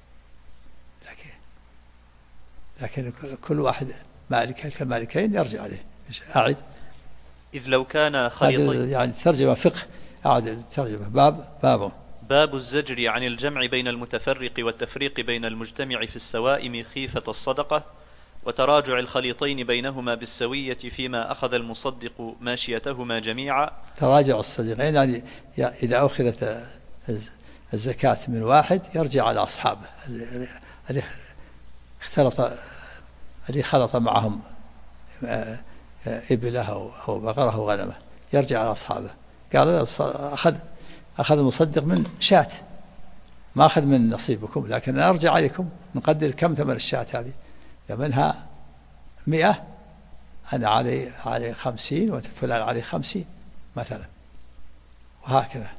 لكن كل واحد مالك كالمالكين يرجع عليه. أعد. إذ لو كان خليطين، يعني ترجمة فقه، أعد الترجمة. باب الزجر عن الجمع بين المتفرق والتفريق بين المجتمع في السوائم خيفة الصدقة، وتراجع الخليطين بينهما بالسوية فيما أخذ المصدق ماشيتهما جميعا. تراجع الصديقين يعني إذا أخذت الزكاة من واحد يرجع على أصحابه اللي خلط معهم إبله أو بقره أو غنمه، يرجع على أصحابه. قال أخذ المصدق من شاة، ما أخذ من نصيبكم، لكن أنا أرجع عليكم نقدر كم ثمن الشاة هذه، ثمنها 100، أنا علي 50 وفلان عليه 50 مثلا، وهكذا.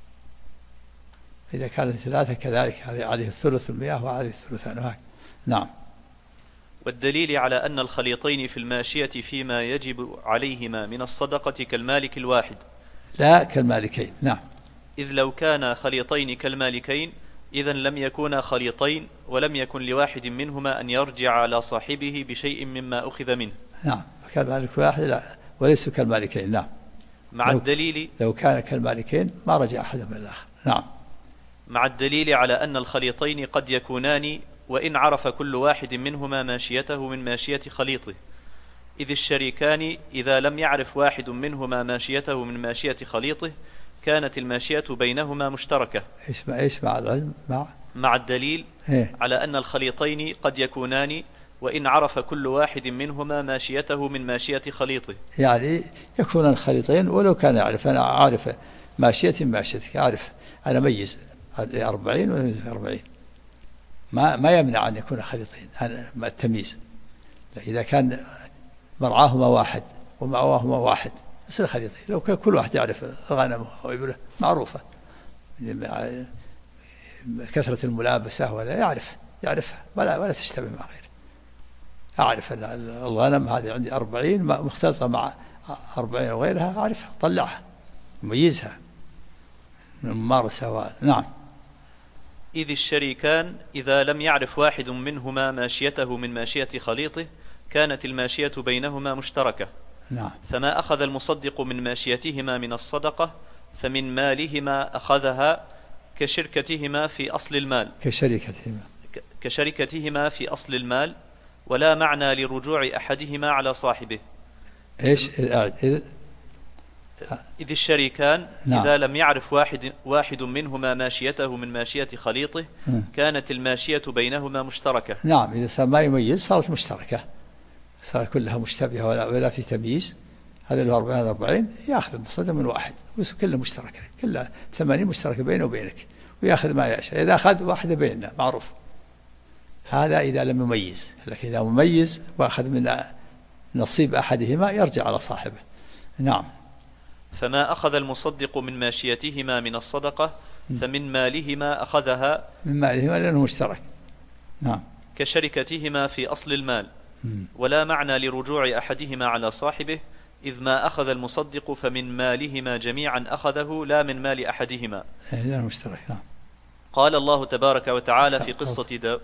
إذا كانت 3 كذلك عليه الثلث 100 وعليه الثلثان وهكذا نعم. والدليل على أن الخليطين في الماشية فيما يجب عليهما من الصدقة كالمالك الواحد لا كالمالكين نعم. إذ لو كان خليطين كالمالكين إذن لم يكونا خليطين ولم يكن لواحد منهما أن يرجع على صاحبه بشيء مما أخذ منه نعم. كالمالك واحد لا وليسوا كالمالكين نعم. مع الدليل لو كان كالمالكين ما رجع أحدهم إلى الآخر نعم. مع الدليل على أن الخليطين قد يكونان وإن عرف كل واحد منهما ماشيته من ماشية خليطه، إذ الشريكان إذا لم يعرف واحد منهما ماشيته من ماشية خليطه كانت الماشية بينهما مشتركة. إيش مع العلم مع الدليل على أن الخليطين قد يكونان وإن عرف كل واحد منهما ماشيته من ماشية خليطه، يعني يكون الخليطين ولو كان يعرف، أنا عارف ماشيتك، عارف أنا ميز 40 و 40 ما يمنع أن يكون خليطين، هذا التمييز. إذا كان مرعاهما واحد ومأواهما واحد يصير خليطين. لو كان كل واحد يعرف غنمه أو إبله معروفة، كثرة الملابسة ولا يعرفها ولا تشتبه مع غيره. أعرف أن الغنم هذه عندي 40 مختلطة مع 40 وغيرها، أعرفها طلعها مميزها من الممارسة نعم. إذ الشريكان إذا لم يعرف واحد منهما ماشيته من ماشية خليطه كانت الماشية بينهما مشتركة نعم. فما أخذ المصدق من ماشيتهما من الصدقة فمن مالهما أخذها كشركتهما في أصل المال، كشركتهما في أصل المال، ولا معنى لرجوع أحدهما على صاحبه. إيش إذ الشريكان نعم. إذا لم يعرف واحد منهما ماشيته من ماشية خليطه كانت الماشية بينهما مشتركة نعم. إذا صار ما يميز صارت مشتركة، صار كلها مشتبهة ولا في تمييز. هذا له 40 يأخذ المصدق من واحد، كلها مشتركة، كلها 80 مشتركة بينه وبينك، ويأخذ ما يشاء. إذا أخذ واحدة بيننا معروف، هذا إذا لم يميز. لكن إذا مميز وأخذ من نصيب أحدهما يرجع على صاحبه. نعم. فما أخذ المصدق من ماشيتهما من الصدقة فمن مالهما أخذها، من مالهما لأنه مشترك. نعم. كشركتهما في أصل المال، ولا معنى لرجوع أحدهما على صاحبه، إذ ما أخذ المصدق فمن مالهما جميعا أخذه لا من مال أحدهما. لأنه مشترك. نعم. قال الله تبارك وتعالى في قصة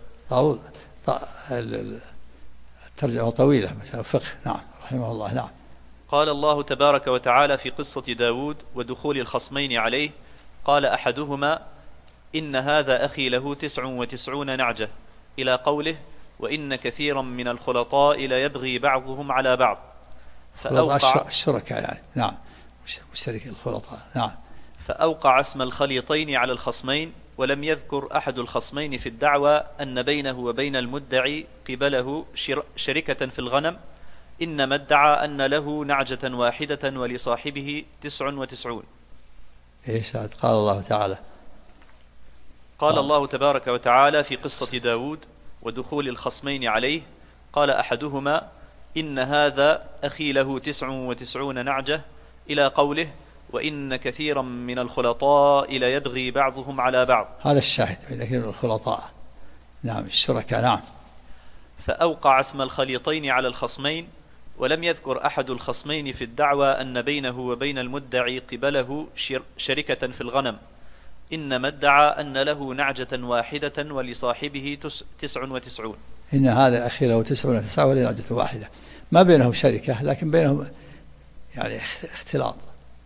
الترجمة طويلة مثلا فقه. نعم رحمه الله. نعم. قال الله تبارك وتعالى في قصة داود ودخول الخصمين عليه، قال أحدهما: إن هذا أخي له 99 نعجة، إلى قوله: وإن كثيرا من الخلطاء ليبغي بعضهم على بعض. فأوقع الشركاء يعني. نعم. مشترك الخلطاء. نعم. فأوقع اسم الخليطين على الخصمين، ولم يذكر أحد الخصمين في الدعوى أن بينه وبين المدعي قبله شركة في الغنم، إنما ادعى أن له نعجة واحدة ولصاحبه 99. إيش قال الله تعالى؟ قال الله تبارك وتعالى في قصة داود ودخول الخصمين عليه، قال أحدهما: إن هذا أخي له 99 نعجة، إلى قوله: وإن كثيرا من الخلطاء ليبغي بعضهم على بعض. هذا الشاهد، وإن كثيرا من الخلطاء. نعم الشركاء. نعم. فأوقع اسم الخليطين على الخصمين، ولم يذكر أحد الخصمين في الدعوى أن بينه وبين المدعي قبله شركة في الغنم، إنما ادعى أن له نعجة واحدة ولصاحبه 99. إن هذا أخي له 99 وله نعجة واحدة، ما بينهم شركة لكن بينهم يعني اختلاط،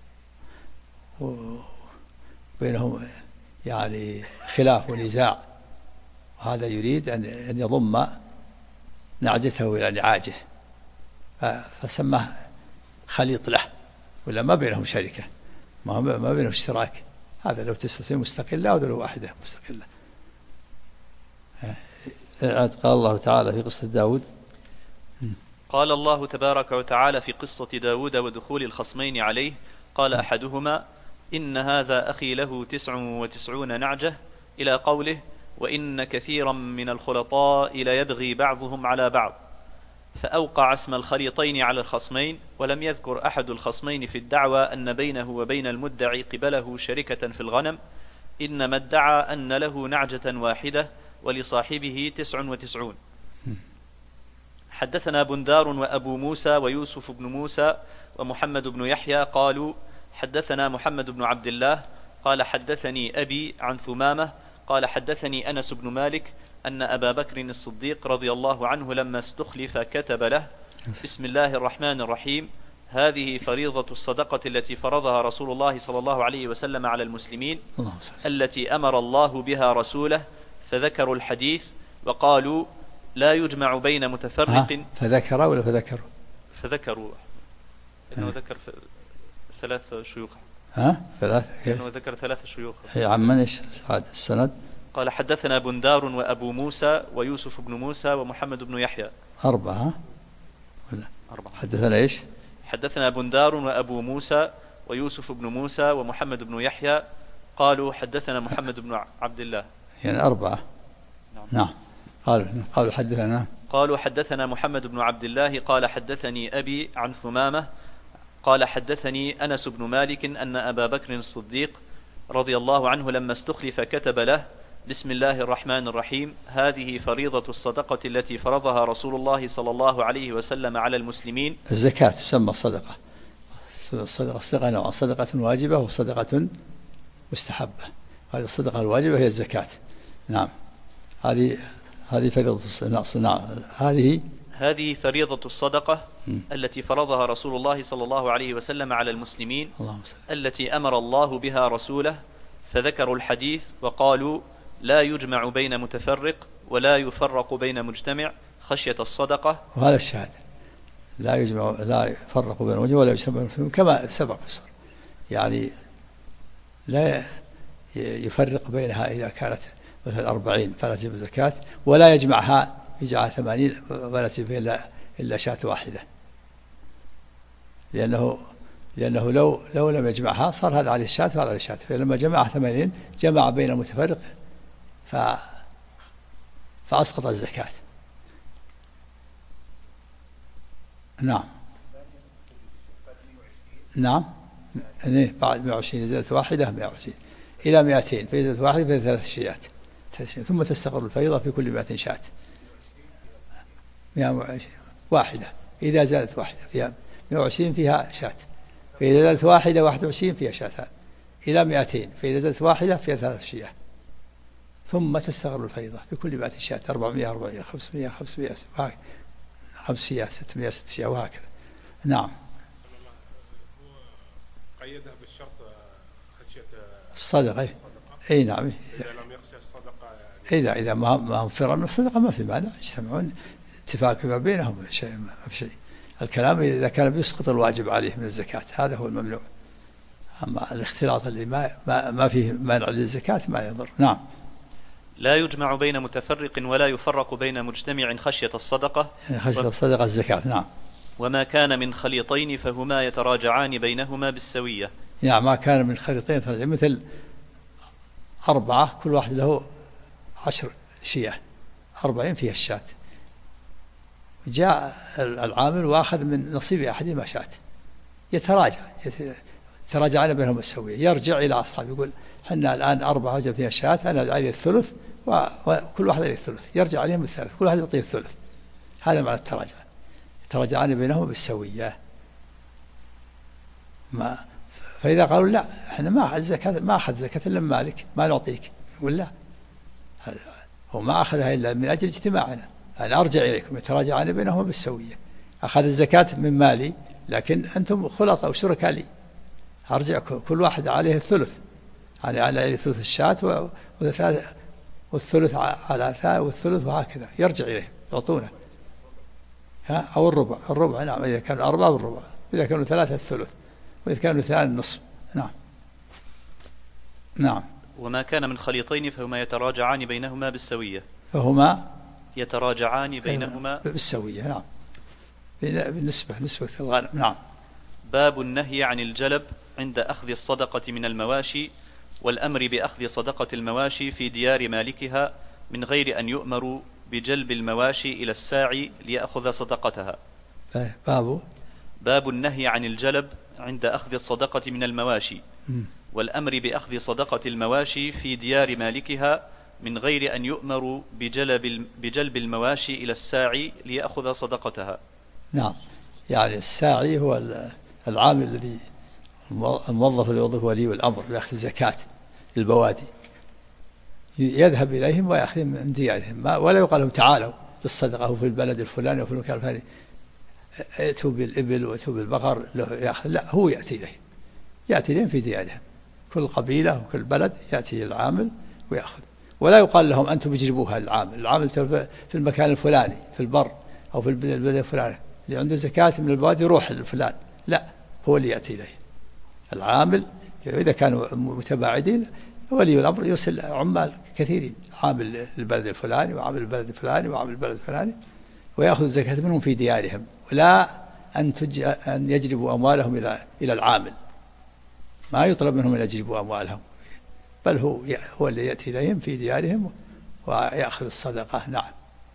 وبينهم يعني خلاف ونزاع، وهذا يريد أن يضم نعجته إلى نعاجه فسماه خليط له، ولا ما بينهم شركة، ما بينهم اشتراك. هذا لو 99 مستقلة وذا لو واحدة مستقلة. قال الله تعالى في قصة داود. قال الله تبارك وتعالى في قصة داود ودخول الخصمين عليه، قال أحدهما: إن هذا أخي له 99 نعجة، إلى قوله: وإن كثيرا من الخلطاء ليبغي بعضهم على بعض. فأوقع اسم الخليطين على الخصمين، ولم يذكر أحد الخصمين في الدعوى أن بينه وبين المدعي قبله شركة في الغنم، إنما ادعى أن له نعجة واحدة ولصاحبه 99. حدثنا بندار وأبو موسى ويوسف بن موسى ومحمد بن يحيى قالوا: حدثنا محمد بن عبد الله قال: حدثني أبي عن ثمامة قال: حدثني أنس بن مالك أن أبا بكر الصديق رضي الله عنه لما استخلف كتب له: بسم الله الرحمن الرحيم، هذه فريضة الصدقة التي فرضها رسول الله صلى الله عليه وسلم على المسلمين، التي أمر الله بها رسوله. فذكروا الحديث وقالوا: لا يجمع بين متفرق. فذكروا ولا فذكروا؟ فذكروا، إنه ذكر 3 شيوخ. ثلاثة؟ إنه ذكر 3 شيوخ. عمن إيش السند؟ قال: حدثنا بندار وأبو موسى ويوسف بن موسى ومحمد بن يحيى. 4 ولا 4. حدثنا إيش؟ حدثنا بندار وأبو موسى ويوسف بن موسى ومحمد بن يحيى قالوا: حدثنا محمد بن عبد الله. يعني 4. نعم. قالوا حدثنا. قالوا: حدثنا محمد بن عبد الله قال: حدثني أبي عن ثمامة قال: حدثني أنس بن مالك أن أبا بكر الصديق رضي الله عنه لما استخلف كتب له: بسم الله الرحمن الرحيم، هذه فريضة الصدقة التي فرضها رسول الله صلى الله عليه وسلم على المسلمين. الزكاة تسمى الصدقة. الصدقة نوع: صدقة واجبة وصدقة مستحبة. هذه الصدقة الواجبة هي الزكاة. نعم. هذه فريضة. نعم. هذه فريضة الصدقة التي فرضها رسول الله صلى الله عليه وسلم على المسلمين، التي أمر الله بها رسوله. فذكروا الحديث وقالوا: لا يجمع بين متفرق ولا يفرق بين مجتمع خشية الصدقة. وهذا الشهادة لا يفرق بين مجتمع ولا يجتمع بين مجتمع كما سبق في السورة، يعني لا يفرق بينها إذا كانت مثلا 40 فلا تجب زكاة، ولا يجمعها يجعل 80 ولا تجب إلا شاة واحدة، لأنه لو لم يجمعها صار هذا عليه الشاة وهذا عليه الشاة، فلما جمعها 80 جمع بين المتفرق فأسقط الزكاة. نعم نعم، بعد 120 زادت واحدة 120 إلى 200، فإذا زادت واحدة فإذا 3 شيات، ثم تستقر الفريضة في كل 200 شاة. 120 واحدة، إذا زادت واحدة فيها 120 فيها شاة، فإذا زادت واحدة 21 فيها شاتان، إلى 200 فإذا زادت واحدة فيها 3 شياه، ثم تستقر الفريضة في كل 200 شاة 400 400 500 500 5 شياه 600 6 شياه وهكذا. نعم. قيدها بالشرط خشية الصدقة. اي نعم. إذا لم يخشى الصدقة إذا ما هم فرن الصدقة ما في مانع، يجتمعون اتفاق فيما بينهم، شيء ما في شيء. الكلام إذا كان بيسقط الواجب عليه من الزكاة هذا هو الممنوع، أما الاختلاط اللي ما فيه مانع للزكاة ما يضر. نعم. لا يجمع بين متفرق ولا يفرق بين مجتمع خشية الصدقة. خشية الصدقة الزكاة. نعم. وما كان من خليطين فهما يتراجعان بينهما بالسوية. يعني ما كان من خليطين مثل 4 كل واحد له 10 شياه 40 فيها الشاة، جاء العامل واخذ من نصيب أحدهما شاة، يتراجعان بينهم بالسوية، يرجع إلى أصحابه يقول حنا الآن 4 وجد فيها شاة، أنا علي الثلث وكل واحد عليه الثلث، يرجع عليهم بالثلث، كل واحد يعطيه الثلث. هذا معنى التراجع، يتراجعان بينهم بالسوية. فإذا قالوا لا احنا ما أخذ زكاة إلا من مالك ما نعطيك، يقول لا، هو ما أخذها إلا من أجل اجتماعنا، أنا أرجع إليكم، يتراجعان بينهم بالسوية. أخذ الزكاة من مالي لكن أنتم خلطاء أو شركاء لي، أرجع كل واحد عليه الثلث، على ثلث الشاة والثلث على ثاء والثلث، وهكذا يرجع إليهم يعطونه. أو الربع. نعم، إذا كانوا 4 بالربع، إذا كانوا 3 الثلث، وإذا كانوا 2 النصف. نعم. نعم. وما كان من خليطين فهما يتراجعان بينهما بالسوية. فهما يتراجعان بينهما بالسوية. نعم. نسبة الغنم. نعم. باب النهي عن الجلب عند أخذ الصدقة من المواشي، والأمر بأخذ صدقة المواشي في ديار مالكها من غير أن يؤمروا بجلب المواشي إلى الساعي ليأخذ صدقتها. باب النهي عن الجلب عند أخذ الصدقة من المواشي، والأمر بأخذ صدقة المواشي في ديار مالكها من غير أن يؤمروا بجلب المواشي إلى الساعي ليأخذ صدقتها. نعم. يعني الساعي هو العامل الذي الموظف اللي يوظف ولي الأمر بأخذ زكاة البوادي، يذهب إليهم ويأخذ من ديارهم، ولا يقال لهم تعالوا للصدقة في البلد الفلاني وفي المكان الفلاني ائتوا بالإبل وائتوا بالبقر يأخذ، لا، هو يأتي إليهم في ديارهم، كل قبيلة وكل بلد يأتي العامل ويأخذ، ولا يقال لهم أنتم اجلبوها. العامل في المكان الفلاني في البر أو في البلد الفلاني اللي عنده زكاة من البوادي يروح الفلان، لا، هو اللي يأتي إليه العامل. إذا كانوا متباعدين ولي الأمر يرسل عمال كثيرين، عامل البلد الفلاني وعامل البلد الفلاني وعامل البلد الفلاني، ويأخذ الزكاة منهم في ديارهم، ولا أن يجلبوا أموالهم إلى العامل، ما يطلب منهم أن يجلبوا أموالهم، بل هو اللي يأتي إليهم في ديارهم ويأخذ الصدقة. نعم.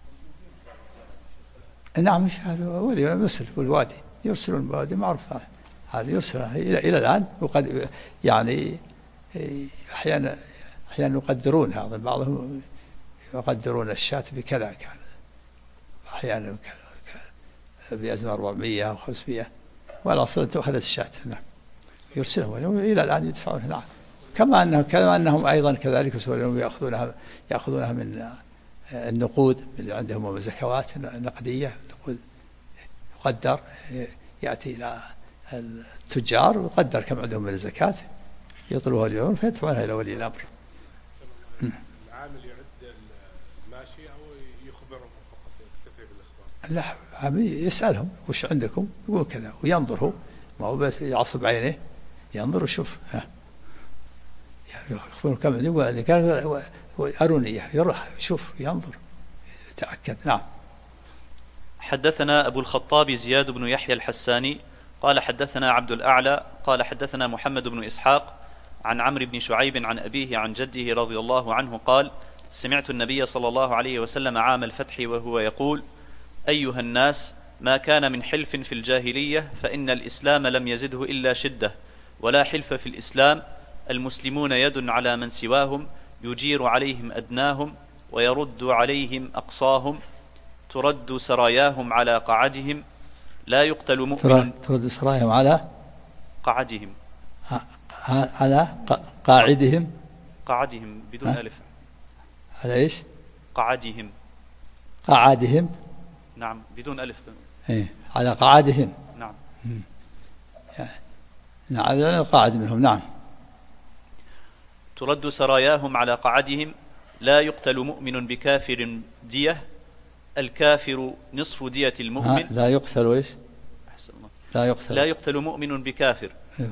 نعم. ولي يرسل بالوادي، يرسلون الوادي معروف هذا يرسل إلى الآن، وقد يعني أحيانا يقدرونها، بعضهم يقدرون الشاة بكذا، كان أحيانا بأزمة 400 أو 500، والأصل تؤخذ الشاة. نعم. يرسلهم إلى الآن يدفعونها. نعم. كما أنهم أيضا كذلك يأخذونها من النقود اللي عندهم زكوات نقدية، نقود يقدر، يأتي إلى التجار ويقدر كم عندهم من الزكاة، يطلبوها اليوم فيدفعونها إلى ولي الأمر. العامل يعد الماشي أو يخبرهم فقط، يكتفي بالإخبار؟ لا، يسألهم وش عندكم، يقول كذا، وينظر هو، ما هو بس يعصب عينه، ينظر ويشوف، يخبرهم كم عندهم، يقول عندي كان أروني إياه، يروح يشوف ينظر يتأكد. نعم. حدثنا أبو الخطاب زياد بن يحيى الحساني قال حدثنا عبد الأعلى قال حدثنا محمد بن إسحاق عن عمرو بن شعيب عن أبيه عن جده رضي الله عنه قال سمعت النبي صلى الله عليه وسلم عام الفتح وهو يقول أيها الناس ما كان من حلف في الجاهلية فإن الإسلام لم يزده إلا شدة ولا حلف في الإسلام المسلمون يد على من سواهم يجير عليهم أدناهم ويرد عليهم أقصاهم ترد سراياهم على قعدهم لا يقتل مؤمن ترد سراياهم على قعدهم على قاعدهم بدون ألف على إيش قعدهم نعم بدون ألف على قعدهم نعم نعم على القاعد منهم نعم ترد سراياهم على قعدهم لا يقتل مؤمن بكافر دية الكافر نصف دية المؤمن لا يقتل إيش لا يقتل مؤمن بكافر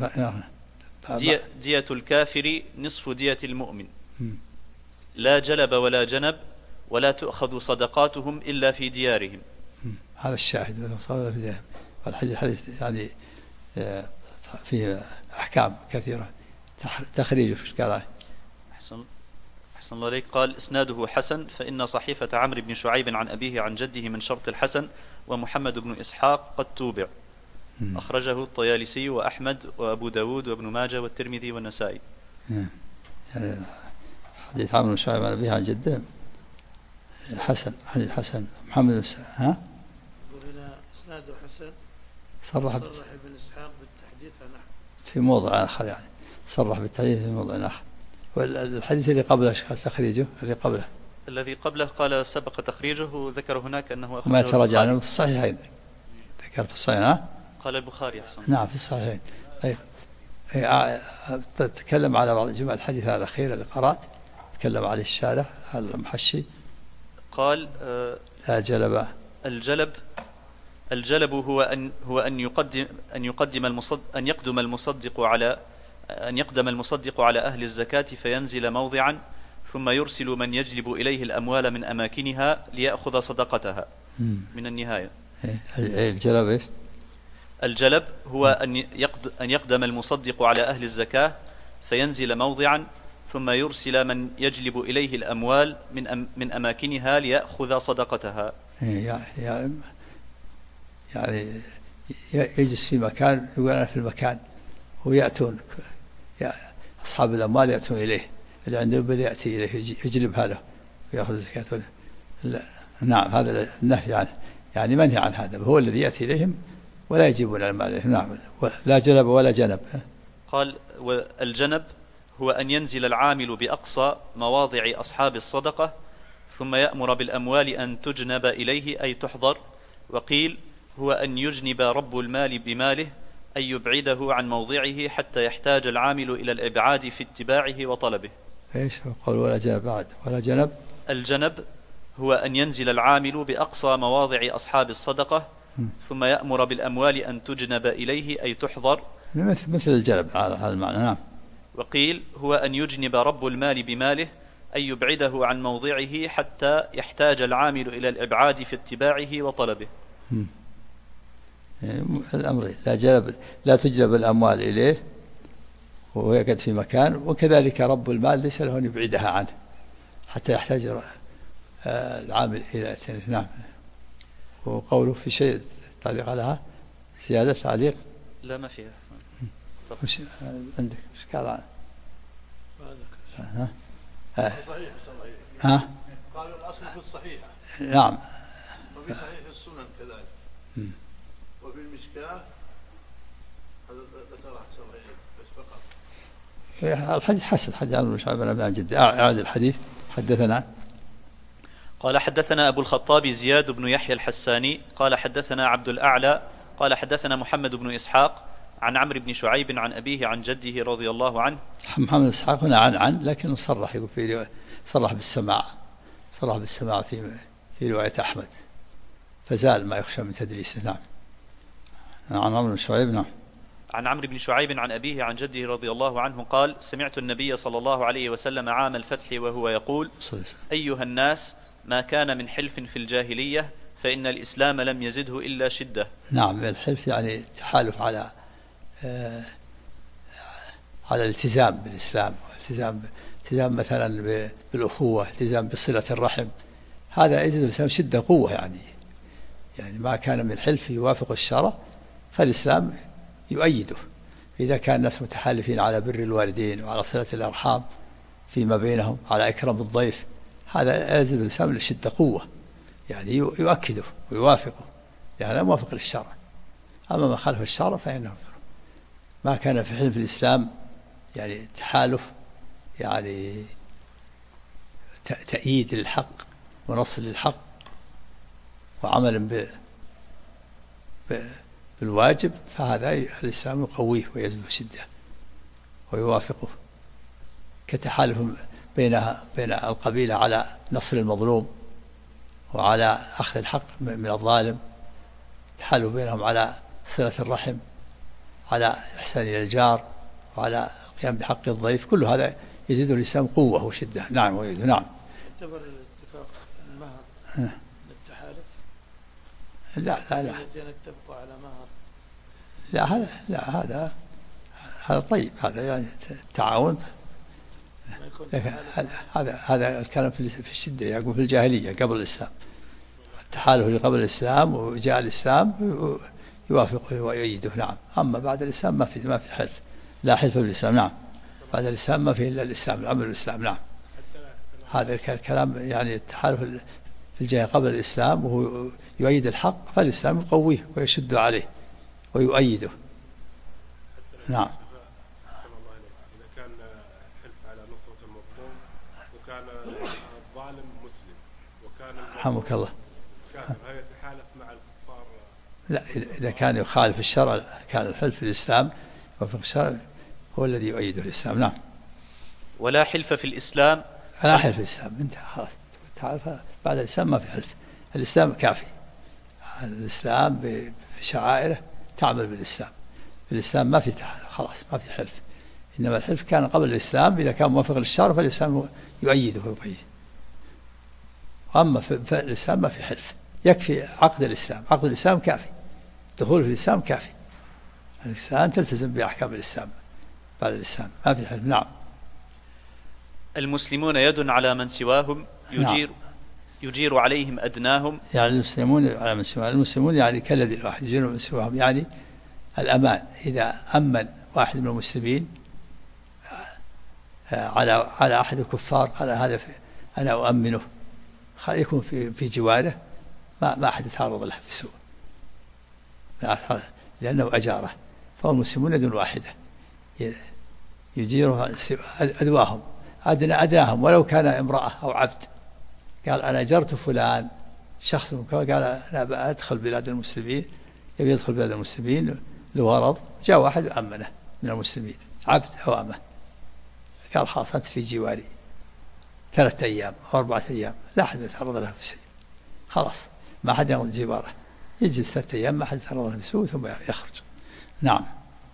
دية الكافر نصف دية المؤمن لا جلب ولا جنب ولا تؤخذ صدقاتهم إلا في ديارهم. هذا الشاهد الحديث يعني فيه أحكام كثيرة تخريجه في إشكاله. أحسن الله عليك. قال إسناده حسن فإن صحيفة عمرو بن شعيب عن أبيه عن جده من شرط الحسن ومحمد بن إسحاق قد توبع. أخرجه الطيالسي وأحمد وأبو داود وابن ماجه والترمذي والنسائي. يعني حديث عمرو بن شعيب عن أبيه عن جده حسن حديث حسن. محمد بن يقول هنا إسناده حسن صرح ابن إسحاق بالتحديث عن أحمد في موضع آخر يعني صرح بالتحديث في موضع آخر. والحديث اللي قبله تخريجه الذي قبله قال سبق تخريجه وذكر هناك أنه أخرجه ما يتراجع عنه في الصحيحين ذكر في الصحيحين قال البخاري أحسن. نعم في الصحيحين. طيب تتكلم على بعض جمل الحديث الأخير اللي قرأت تكلم عليه الشارح المحشي قال الجلب هو أن يقدم المصدق على أهل الزكاة فينزل موضعا ثم يرسل من يجلب إليه الأموال من أماكنها ليأخذ صدقتها من النهاية. الجلب إيش؟ الجلب هو أن يقدم المصدق على أهل الزكاة فينزل موضعا ثم يرسل من يجلب إليه الأموال من أماكنها ليأخذ صدقتها. يعني يجلس في مكان يقول أنا في المكان ويأتون أصحاب الأموال يأتون إليه اللي عنده بل يأتي إليه يجلبها له ويأخذ زكاته. نعم هذا النهي عنه يعني منهي عن هذا هو الذي يأتي إليهم ولا يجيبون المال. نعم لا جلب ولا جنب. قال الجنب هو أن ينزل العامل بأقصى مواضع أصحاب الصدقة ثم يأمر بالأموال أن تجنب إليه أي تحضر. وقيل هو أن يجنب رب المال بماله أي يبعده عن موضعه حتى يحتاج العامل إلى الإبعاد في اتباعه وطلبه. إيش قال ولا جنب بعد ولا جنب؟ الجنب هو أن ينزل العامل بأقصى مواضع أصحاب الصدقة ثم يأمر بالأموال أن تجنب إليه أي تحضر مثل الجلب على المعنى. نعم. وقيل هو أن يجنب رب المال بماله أي يبعده عن موضعه حتى يحتاج العامل إلى الإبعاد في اتباعه وطلبه. الأمر لا تجلب الأموال إليه وهو يقعد في مكان وكذلك رب المال ليس له أن يبعدها عنه حتى يحتاج العامل إلى التنفيذ. نعم. وقوله في شيء تعليق عليها زيادة تعليق لا ما فيها. عندك مش قال عنه صحيح قالوا الأصل في الصحيحة. نعم. وفي صحيح السنن كذلك وفي المشكاة هذا ذكر أحسن بس فقط. الحديث حسن حديث عن شعيب عن جد. أعد الحديث. حدثنا قال حدثنا أبو الخطاب زياد بن يحيى الحساني قال حدثنا عبد الأعلى قال حدثنا محمد بن إسحاق عن عمرو بن شعيب عن أبيه عن جده رضي الله عنه. محمد بن إسحاق هنا عن لكنه صرح يقول في صرح بالسماع في رواية أحمد فزال ما يخشى من تدليسه. نعم. عن عمرو بن شعيب. نعم. عن عمرو بن شعيب عن أبيه عن جده رضي الله عنه قال سمعت النبي صلى الله عليه وسلم عام الفتح وهو يقول أيها الناس ما كان من حلف في الجاهلية فإن الإسلام لم يزده إلا شدة. نعم، الحلف يعني تحالف على الالتزام بالإسلام، التزام مثلا بالأخوة، التزام بصلة الرحم، هذا يزيد الإسلام شدة قوة. يعني ما كان من حلف يوافق الشرع فالإسلام يؤيده. إذا كان الناس متحالفين على بر الوالدين وعلى صلة الأرحام فيما بينهم، على إكرام الضيف، هذا يزيد الإسلام لشدة قوة، يعني يؤكده ويوافقه، يعني لا موافق للشرع. أما ما خالف الشرع فإنه ضر. ما كان في حلف الإسلام يعني تحالف يعني تأييد للحق ونصر للحق وعمل بالواجب، فهذا الإسلام يقويه ويزيد شدة ويوافقه، كتحالف بين القبيلة على نصر المظلوم وعلى أخذ الحق من الظالم، تحالف بينهم على صلة الرحم، على الإحسان إلى الجار، وعلى القيام بحق الضيف، كل هذا يزيد الإسلام قوة وشدة. نعم ويزيد. نعم. يعتبر الاتفاق المهر للتحالف؟ لا نتفق على مهر. لا هذا طيب، هذا يعني تعاون. هذا الكلام في الشدة، يقول في الجاهلية قبل الإسلام، التحالف قبل الإسلام، وجاء الإسلام يوافقه ويؤيده. نعم. أما بعد الإسلام ما في حلف، لا حلف بالإسلام. نعم. بعد الإسلام ما فيه إلا الإسلام، العمل الإسلام. نعم. هذا الكلام يعني التحالف في الجاهلية قبل الإسلام وهو يؤيد الحق، فالإسلام يقويه ويشد عليه ويؤيده. نعم. إذا كان حلف على نصرة المظلوم وكان الظالم مسلم وكان رحمك الله كافر، هل يتحالف مع الكفار؟ لا، إذا كان يخالف الشرع كان الحلف في الإسلام وفق الشرع هو الذي يؤيده الإسلام. نعم. ولا حلف في الإسلام. لا حلف في الإسلام، انتهى خلاص. تعرف بعد الإسلام ما في حلف، الإسلام كافي. الإسلام بشعائره تعمل بالإسلام، في الإسلام ما في تحالف، خلاص ما في حلف. إنما الحلف كان قبل الإسلام، إذا كان موافق للشرع فالإسلام يؤيده ويبيه. أما في الإسلام ما في حلف، يكفي عقد الإسلام، عقد الإسلام كافي، دخول في الإسلام كافي. الإنسان تلتزم بأحكام الإسلام بعد الإسلام، ما في حلف. نعم. المسلمون يد على من سواهم يجير عليهم أدناهم. يعني المسلمون على من سواهم، المسلمون يعني كالذي الواحد يجير من سواهم، يعني الأمان. إذا أمن واحد من المسلمين على أحد الكفار قال هذا أنا أؤمنه، يكون في جواره، ما أحد يتعرض له بسوء لأنه أجاره. فهو المسلمون يد واحدة يجير أدواهم، أدناهم، ولو كان امرأة أو عبد. قال أنا أجرت فلان شخص، قال أنا أدخل بلاد المسلمين، يبي يدخل بلاد المسلمين لغرض، جاء واحد أمنه من المسلمين، عبد أو أمه، قال خلاص أنت في جواري 3 أيام أو 4 أيام، لا أحد يتعرض له بسوء، خلاص ما أحد يرد جواره، يجلس 3 أيام ما أحد يتعرض له بسوء ثم يخرج. نعم.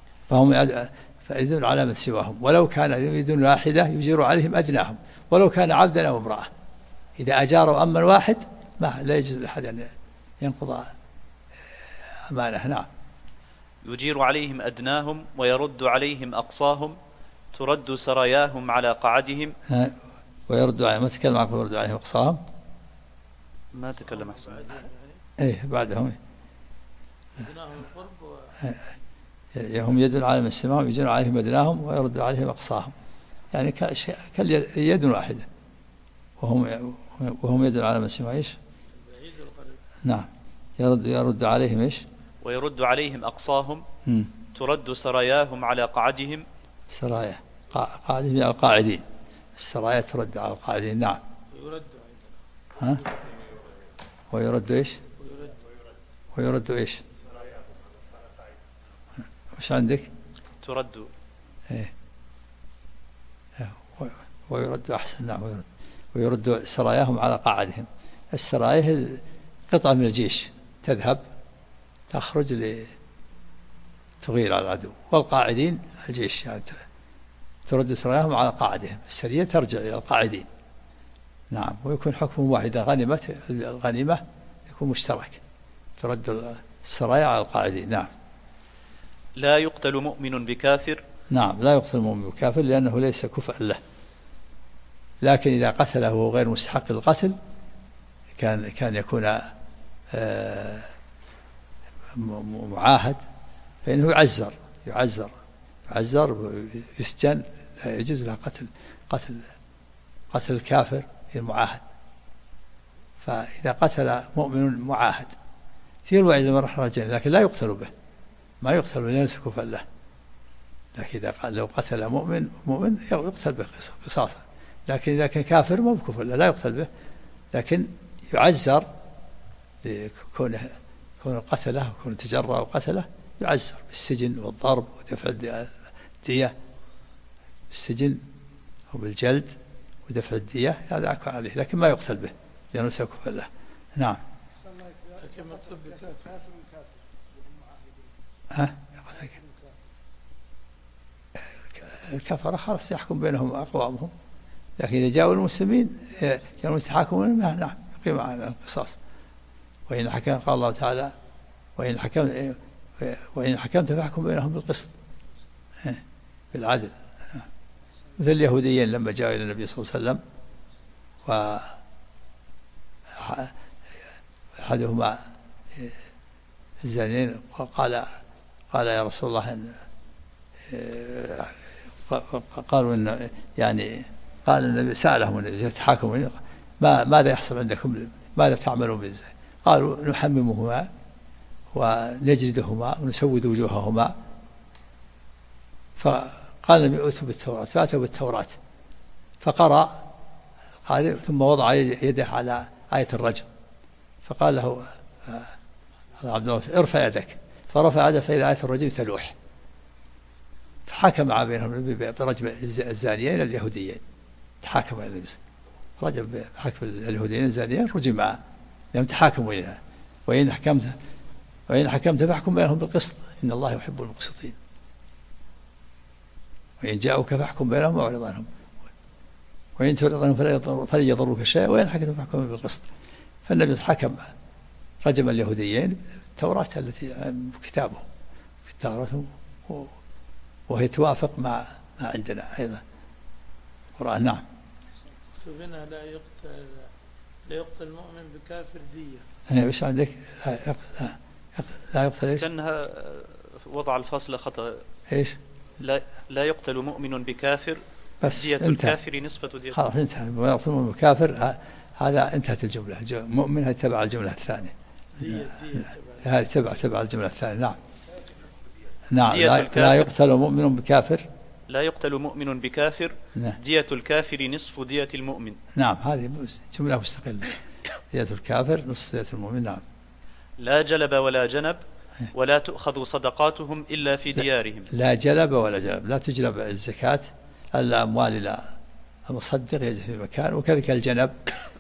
فيدل على من سواهم، ولو كان يد واحدة يجير عليهم أدناهم، ولو كان عبدا أو امرأة. إذا أجاروا أمن واحد لا يجوز لأحد أن ينقض أمانه. نعم. يجير عليهم أدناهم ويرد عليهم أقصاهم، ترد سراياهم على قعدهم. ويرد عليهم، ما تكلم عنه ويرد عليهم أقصاهم، ما تكلم أحسن. إيه بعدهم هم يد على من سواهم يجير عليهم أدناهم ويرد عليهم أقصاهم، يعني كاليد واحدة، وهم يد على من سواهم. إيش؟ نعم. يرد عليهم إيش؟ ويرد عليهم أقصاهم. ترد سراياهم على قعدهم. سرايا قاعدهم على القاعدين، السرايا ترد على القاعدين. نعم. ويرد إيش؟ ويرد إيش؟ وش عندك؟ ترد. إيه. ويرد أحسن. نعم. ويرد سراياهم على قاعدهم. السرايا قطعة من الجيش تذهب تخرج لتغير على العدو، والقاعدين الجيش، يعني ترد سراياهم على قاعدهم، السرية ترجع إلى القاعدين. نعم. ويكون حكم واحد، إذا غنمت الغنيمة يكون مشترك، ترد السرايا على القاعدين. نعم. لا يقتل مؤمن بكافر. نعم، لا يقتل مؤمن بكافر لأنه ليس كفءا له، لكن إذا قتله وهو غير مستحق للقتل كان يكون معاهد، فإنه يعزر ويسجن، لا يجوز له قتل الكافر المعاهد. فإذا قتل مؤمن معاهد في الوعيد المرحلتين، لكن لا يقتل به، ما يقتل ليس كفءا له. لكن إذا لو قتل مؤمن يقتل به قصاصا، لكن إذا كان كافر مو بكفء له لا يقتل به، لكن يعزر لكونه قتله وكونه تجرأ وقتله، يعزر بالسجن والضرب ودفع الدية، بالسجن وبالجلد ودفع الدية، هذا أكون عليه، لكن ما يقتل به لأنه ليس كفء له. نعم. الكفرة خلاص يحكم بينهم أقوامهم، لكن إذا جاءوا المسلمين كانوا يتحاكمون، نعم يقيم على القصاص. وإن حكم، قال الله تعالى: وإن حكمت فاحكم بينهم بالقسط، بالعدل. مثل اليهوديين لما جاءوا إلى النبي صلى الله عليه وسلم، وأحدهما الزانيين قال يا رسول الله قالوا إن يعني قال النبي سألهم يتحاكمون ماذا يحصل عندكم، ماذا تعملون بالزنا؟ قالوا نحممهما ونجلدهما ونسود وجوههما. فقال النبي ائتوا بالتوراة، فأتوا بالتوراة فقرأ قال ثم وضع يده على آية الرجم، فقال له عبد الله ارفع يدك، فرفع يده فإلى آية الرجم تلوح، فحكم بينهم برجم الزانيين اليهوديين، تحاكم إلى النبي رجم بحكم اليهوديين الزانيين رجما لم تحاكموا إليها. وإن حكمت فاحكم بينهم بالقسط إن الله يحب المقسطين. وإن جاءوك فاحكم بينهم واعرض عنهم، وإن تعرض عنهم فلن يضروك شيئا، وإن حكمت فاحكم بالقسط. فالنبي حكم رجم اليهوديين التوراة التي كتابهم في التوراة، وهي توافق مع عندنا أيضا القرآن. نعم. كتبنا لا يقتل المؤمن بكافر دية. وش عندك؟ لا يقتل ايش؟ كأنها وضع الفاصلة خطأ. ايش؟ لا يقتل مؤمن بكافر، بس دية الكافر نصفة دية. خلاص انتهى. ما يقتل المؤمن بكافر هذا انتهت الجملة. مؤمن هذه تبع الجملة الثانية. هذه تبع الجملة الثانية. نعم. نعم. لا يقتل مؤمن بكافر. لا يقتل مؤمن بكافر، دية الكافر نصف دية المؤمن. نعم، هذه جملة مستقلة. دية الكافر نصف دية المؤمن. نعم. لا جلب ولا جنب، ولا تؤخذ صدقاتهم إلا في ديارهم. لا جلب ولا جنب، لا تجلب الزكاة الأموال إلى المصدق يجب في مكان، وكذلك الجنب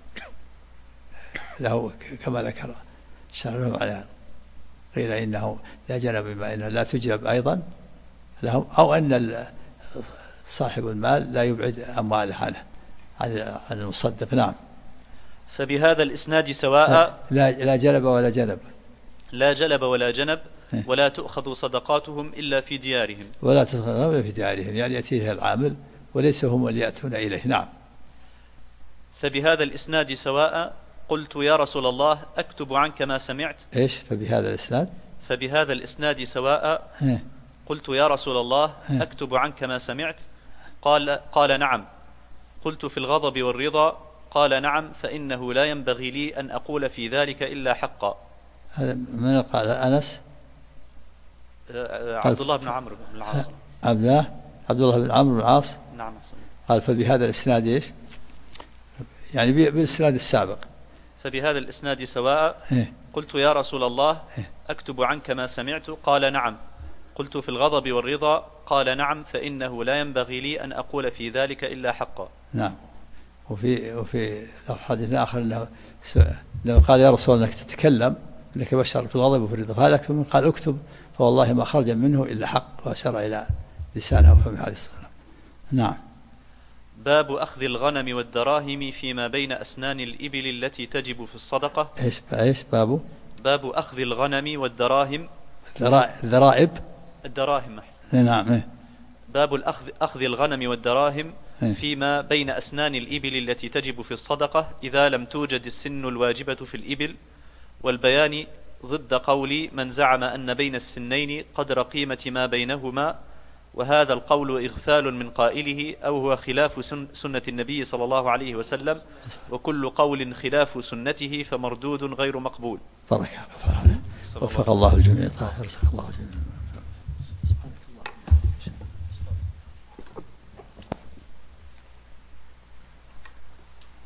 له كما ذكر الشارع عليها، قيل إنه لا جنب بما إنه لا تجلب أيضا لهم، أو أن صاحب المال لا يبعد أمواله عن المصدق. نعم. فبهذا الإسناد سواء لا جلب ولا جنب. لا جلب ولا جنب، ولا تؤخذ صدقاتهم إلا في ديارهم. ولا تؤخذ إلا في ديارهم، يعني يأتيه العامل وليس هم اللي يأتون إليه. نعم. فبهذا الإسناد سواء قلت يا رسول الله أكتب عنك ما سمعت. إيش فبهذا الإسناد؟ فبهذا الإسناد سواء قلت يا رسول الله أكتب عنك ما سمعت. قال نعم. قلت في الغضب والرضا. قال نعم، فإنه لا ينبغي لي أن أقول في ذلك إلا حقا. هذا من قال؟ أنس؟ عبد الله بن عمرو بن العاص. عبد الله بن عمرو بن العاص. نعم. قال فبهذا الإسناد إيش؟ يعني بالإسناد السابق. فبهذا الإسناد سواء قلت يا رسول الله أكتب عنك ما سمعت. قال نعم. قلت في الغضب والرضا. قال نعم، فإنه لا ينبغي لي أن أقول في ذلك إلا حقا. نعم. وفي حديث آخر أنه قال يا رسول الله أنك تتكلم أنك بشر في الغضب وفي الرضا، فهذا أكتب. قال اكتب فوالله ما خرج منه إلا حق، وأشار إلى لسانه وفمه عليه الصلاة والسلام. نعم. باب أخذ الغنم والدراهم فيما بين أسنان الإبل التي تجب في الصدقة. إيش باب أخذ الغنم والدراهم. الذرائب. الدراهم. نعم. باب أخذ الغنم والدراهم فيما بين أسنان الإبل التي تجب في الصدقة إذا لم توجد السن الواجبة في الإبل، والبيان ضد قول من زعم أن بين السنين قدر قيمة ما بينهما، وهذا القول إغفال من قائله أو هو خلاف سنة النبي صلى الله عليه وسلم، وكل قول خلاف سنته فمردود غير مقبول. بارك الله. وفق الله الجميع. رزق الله الجميع.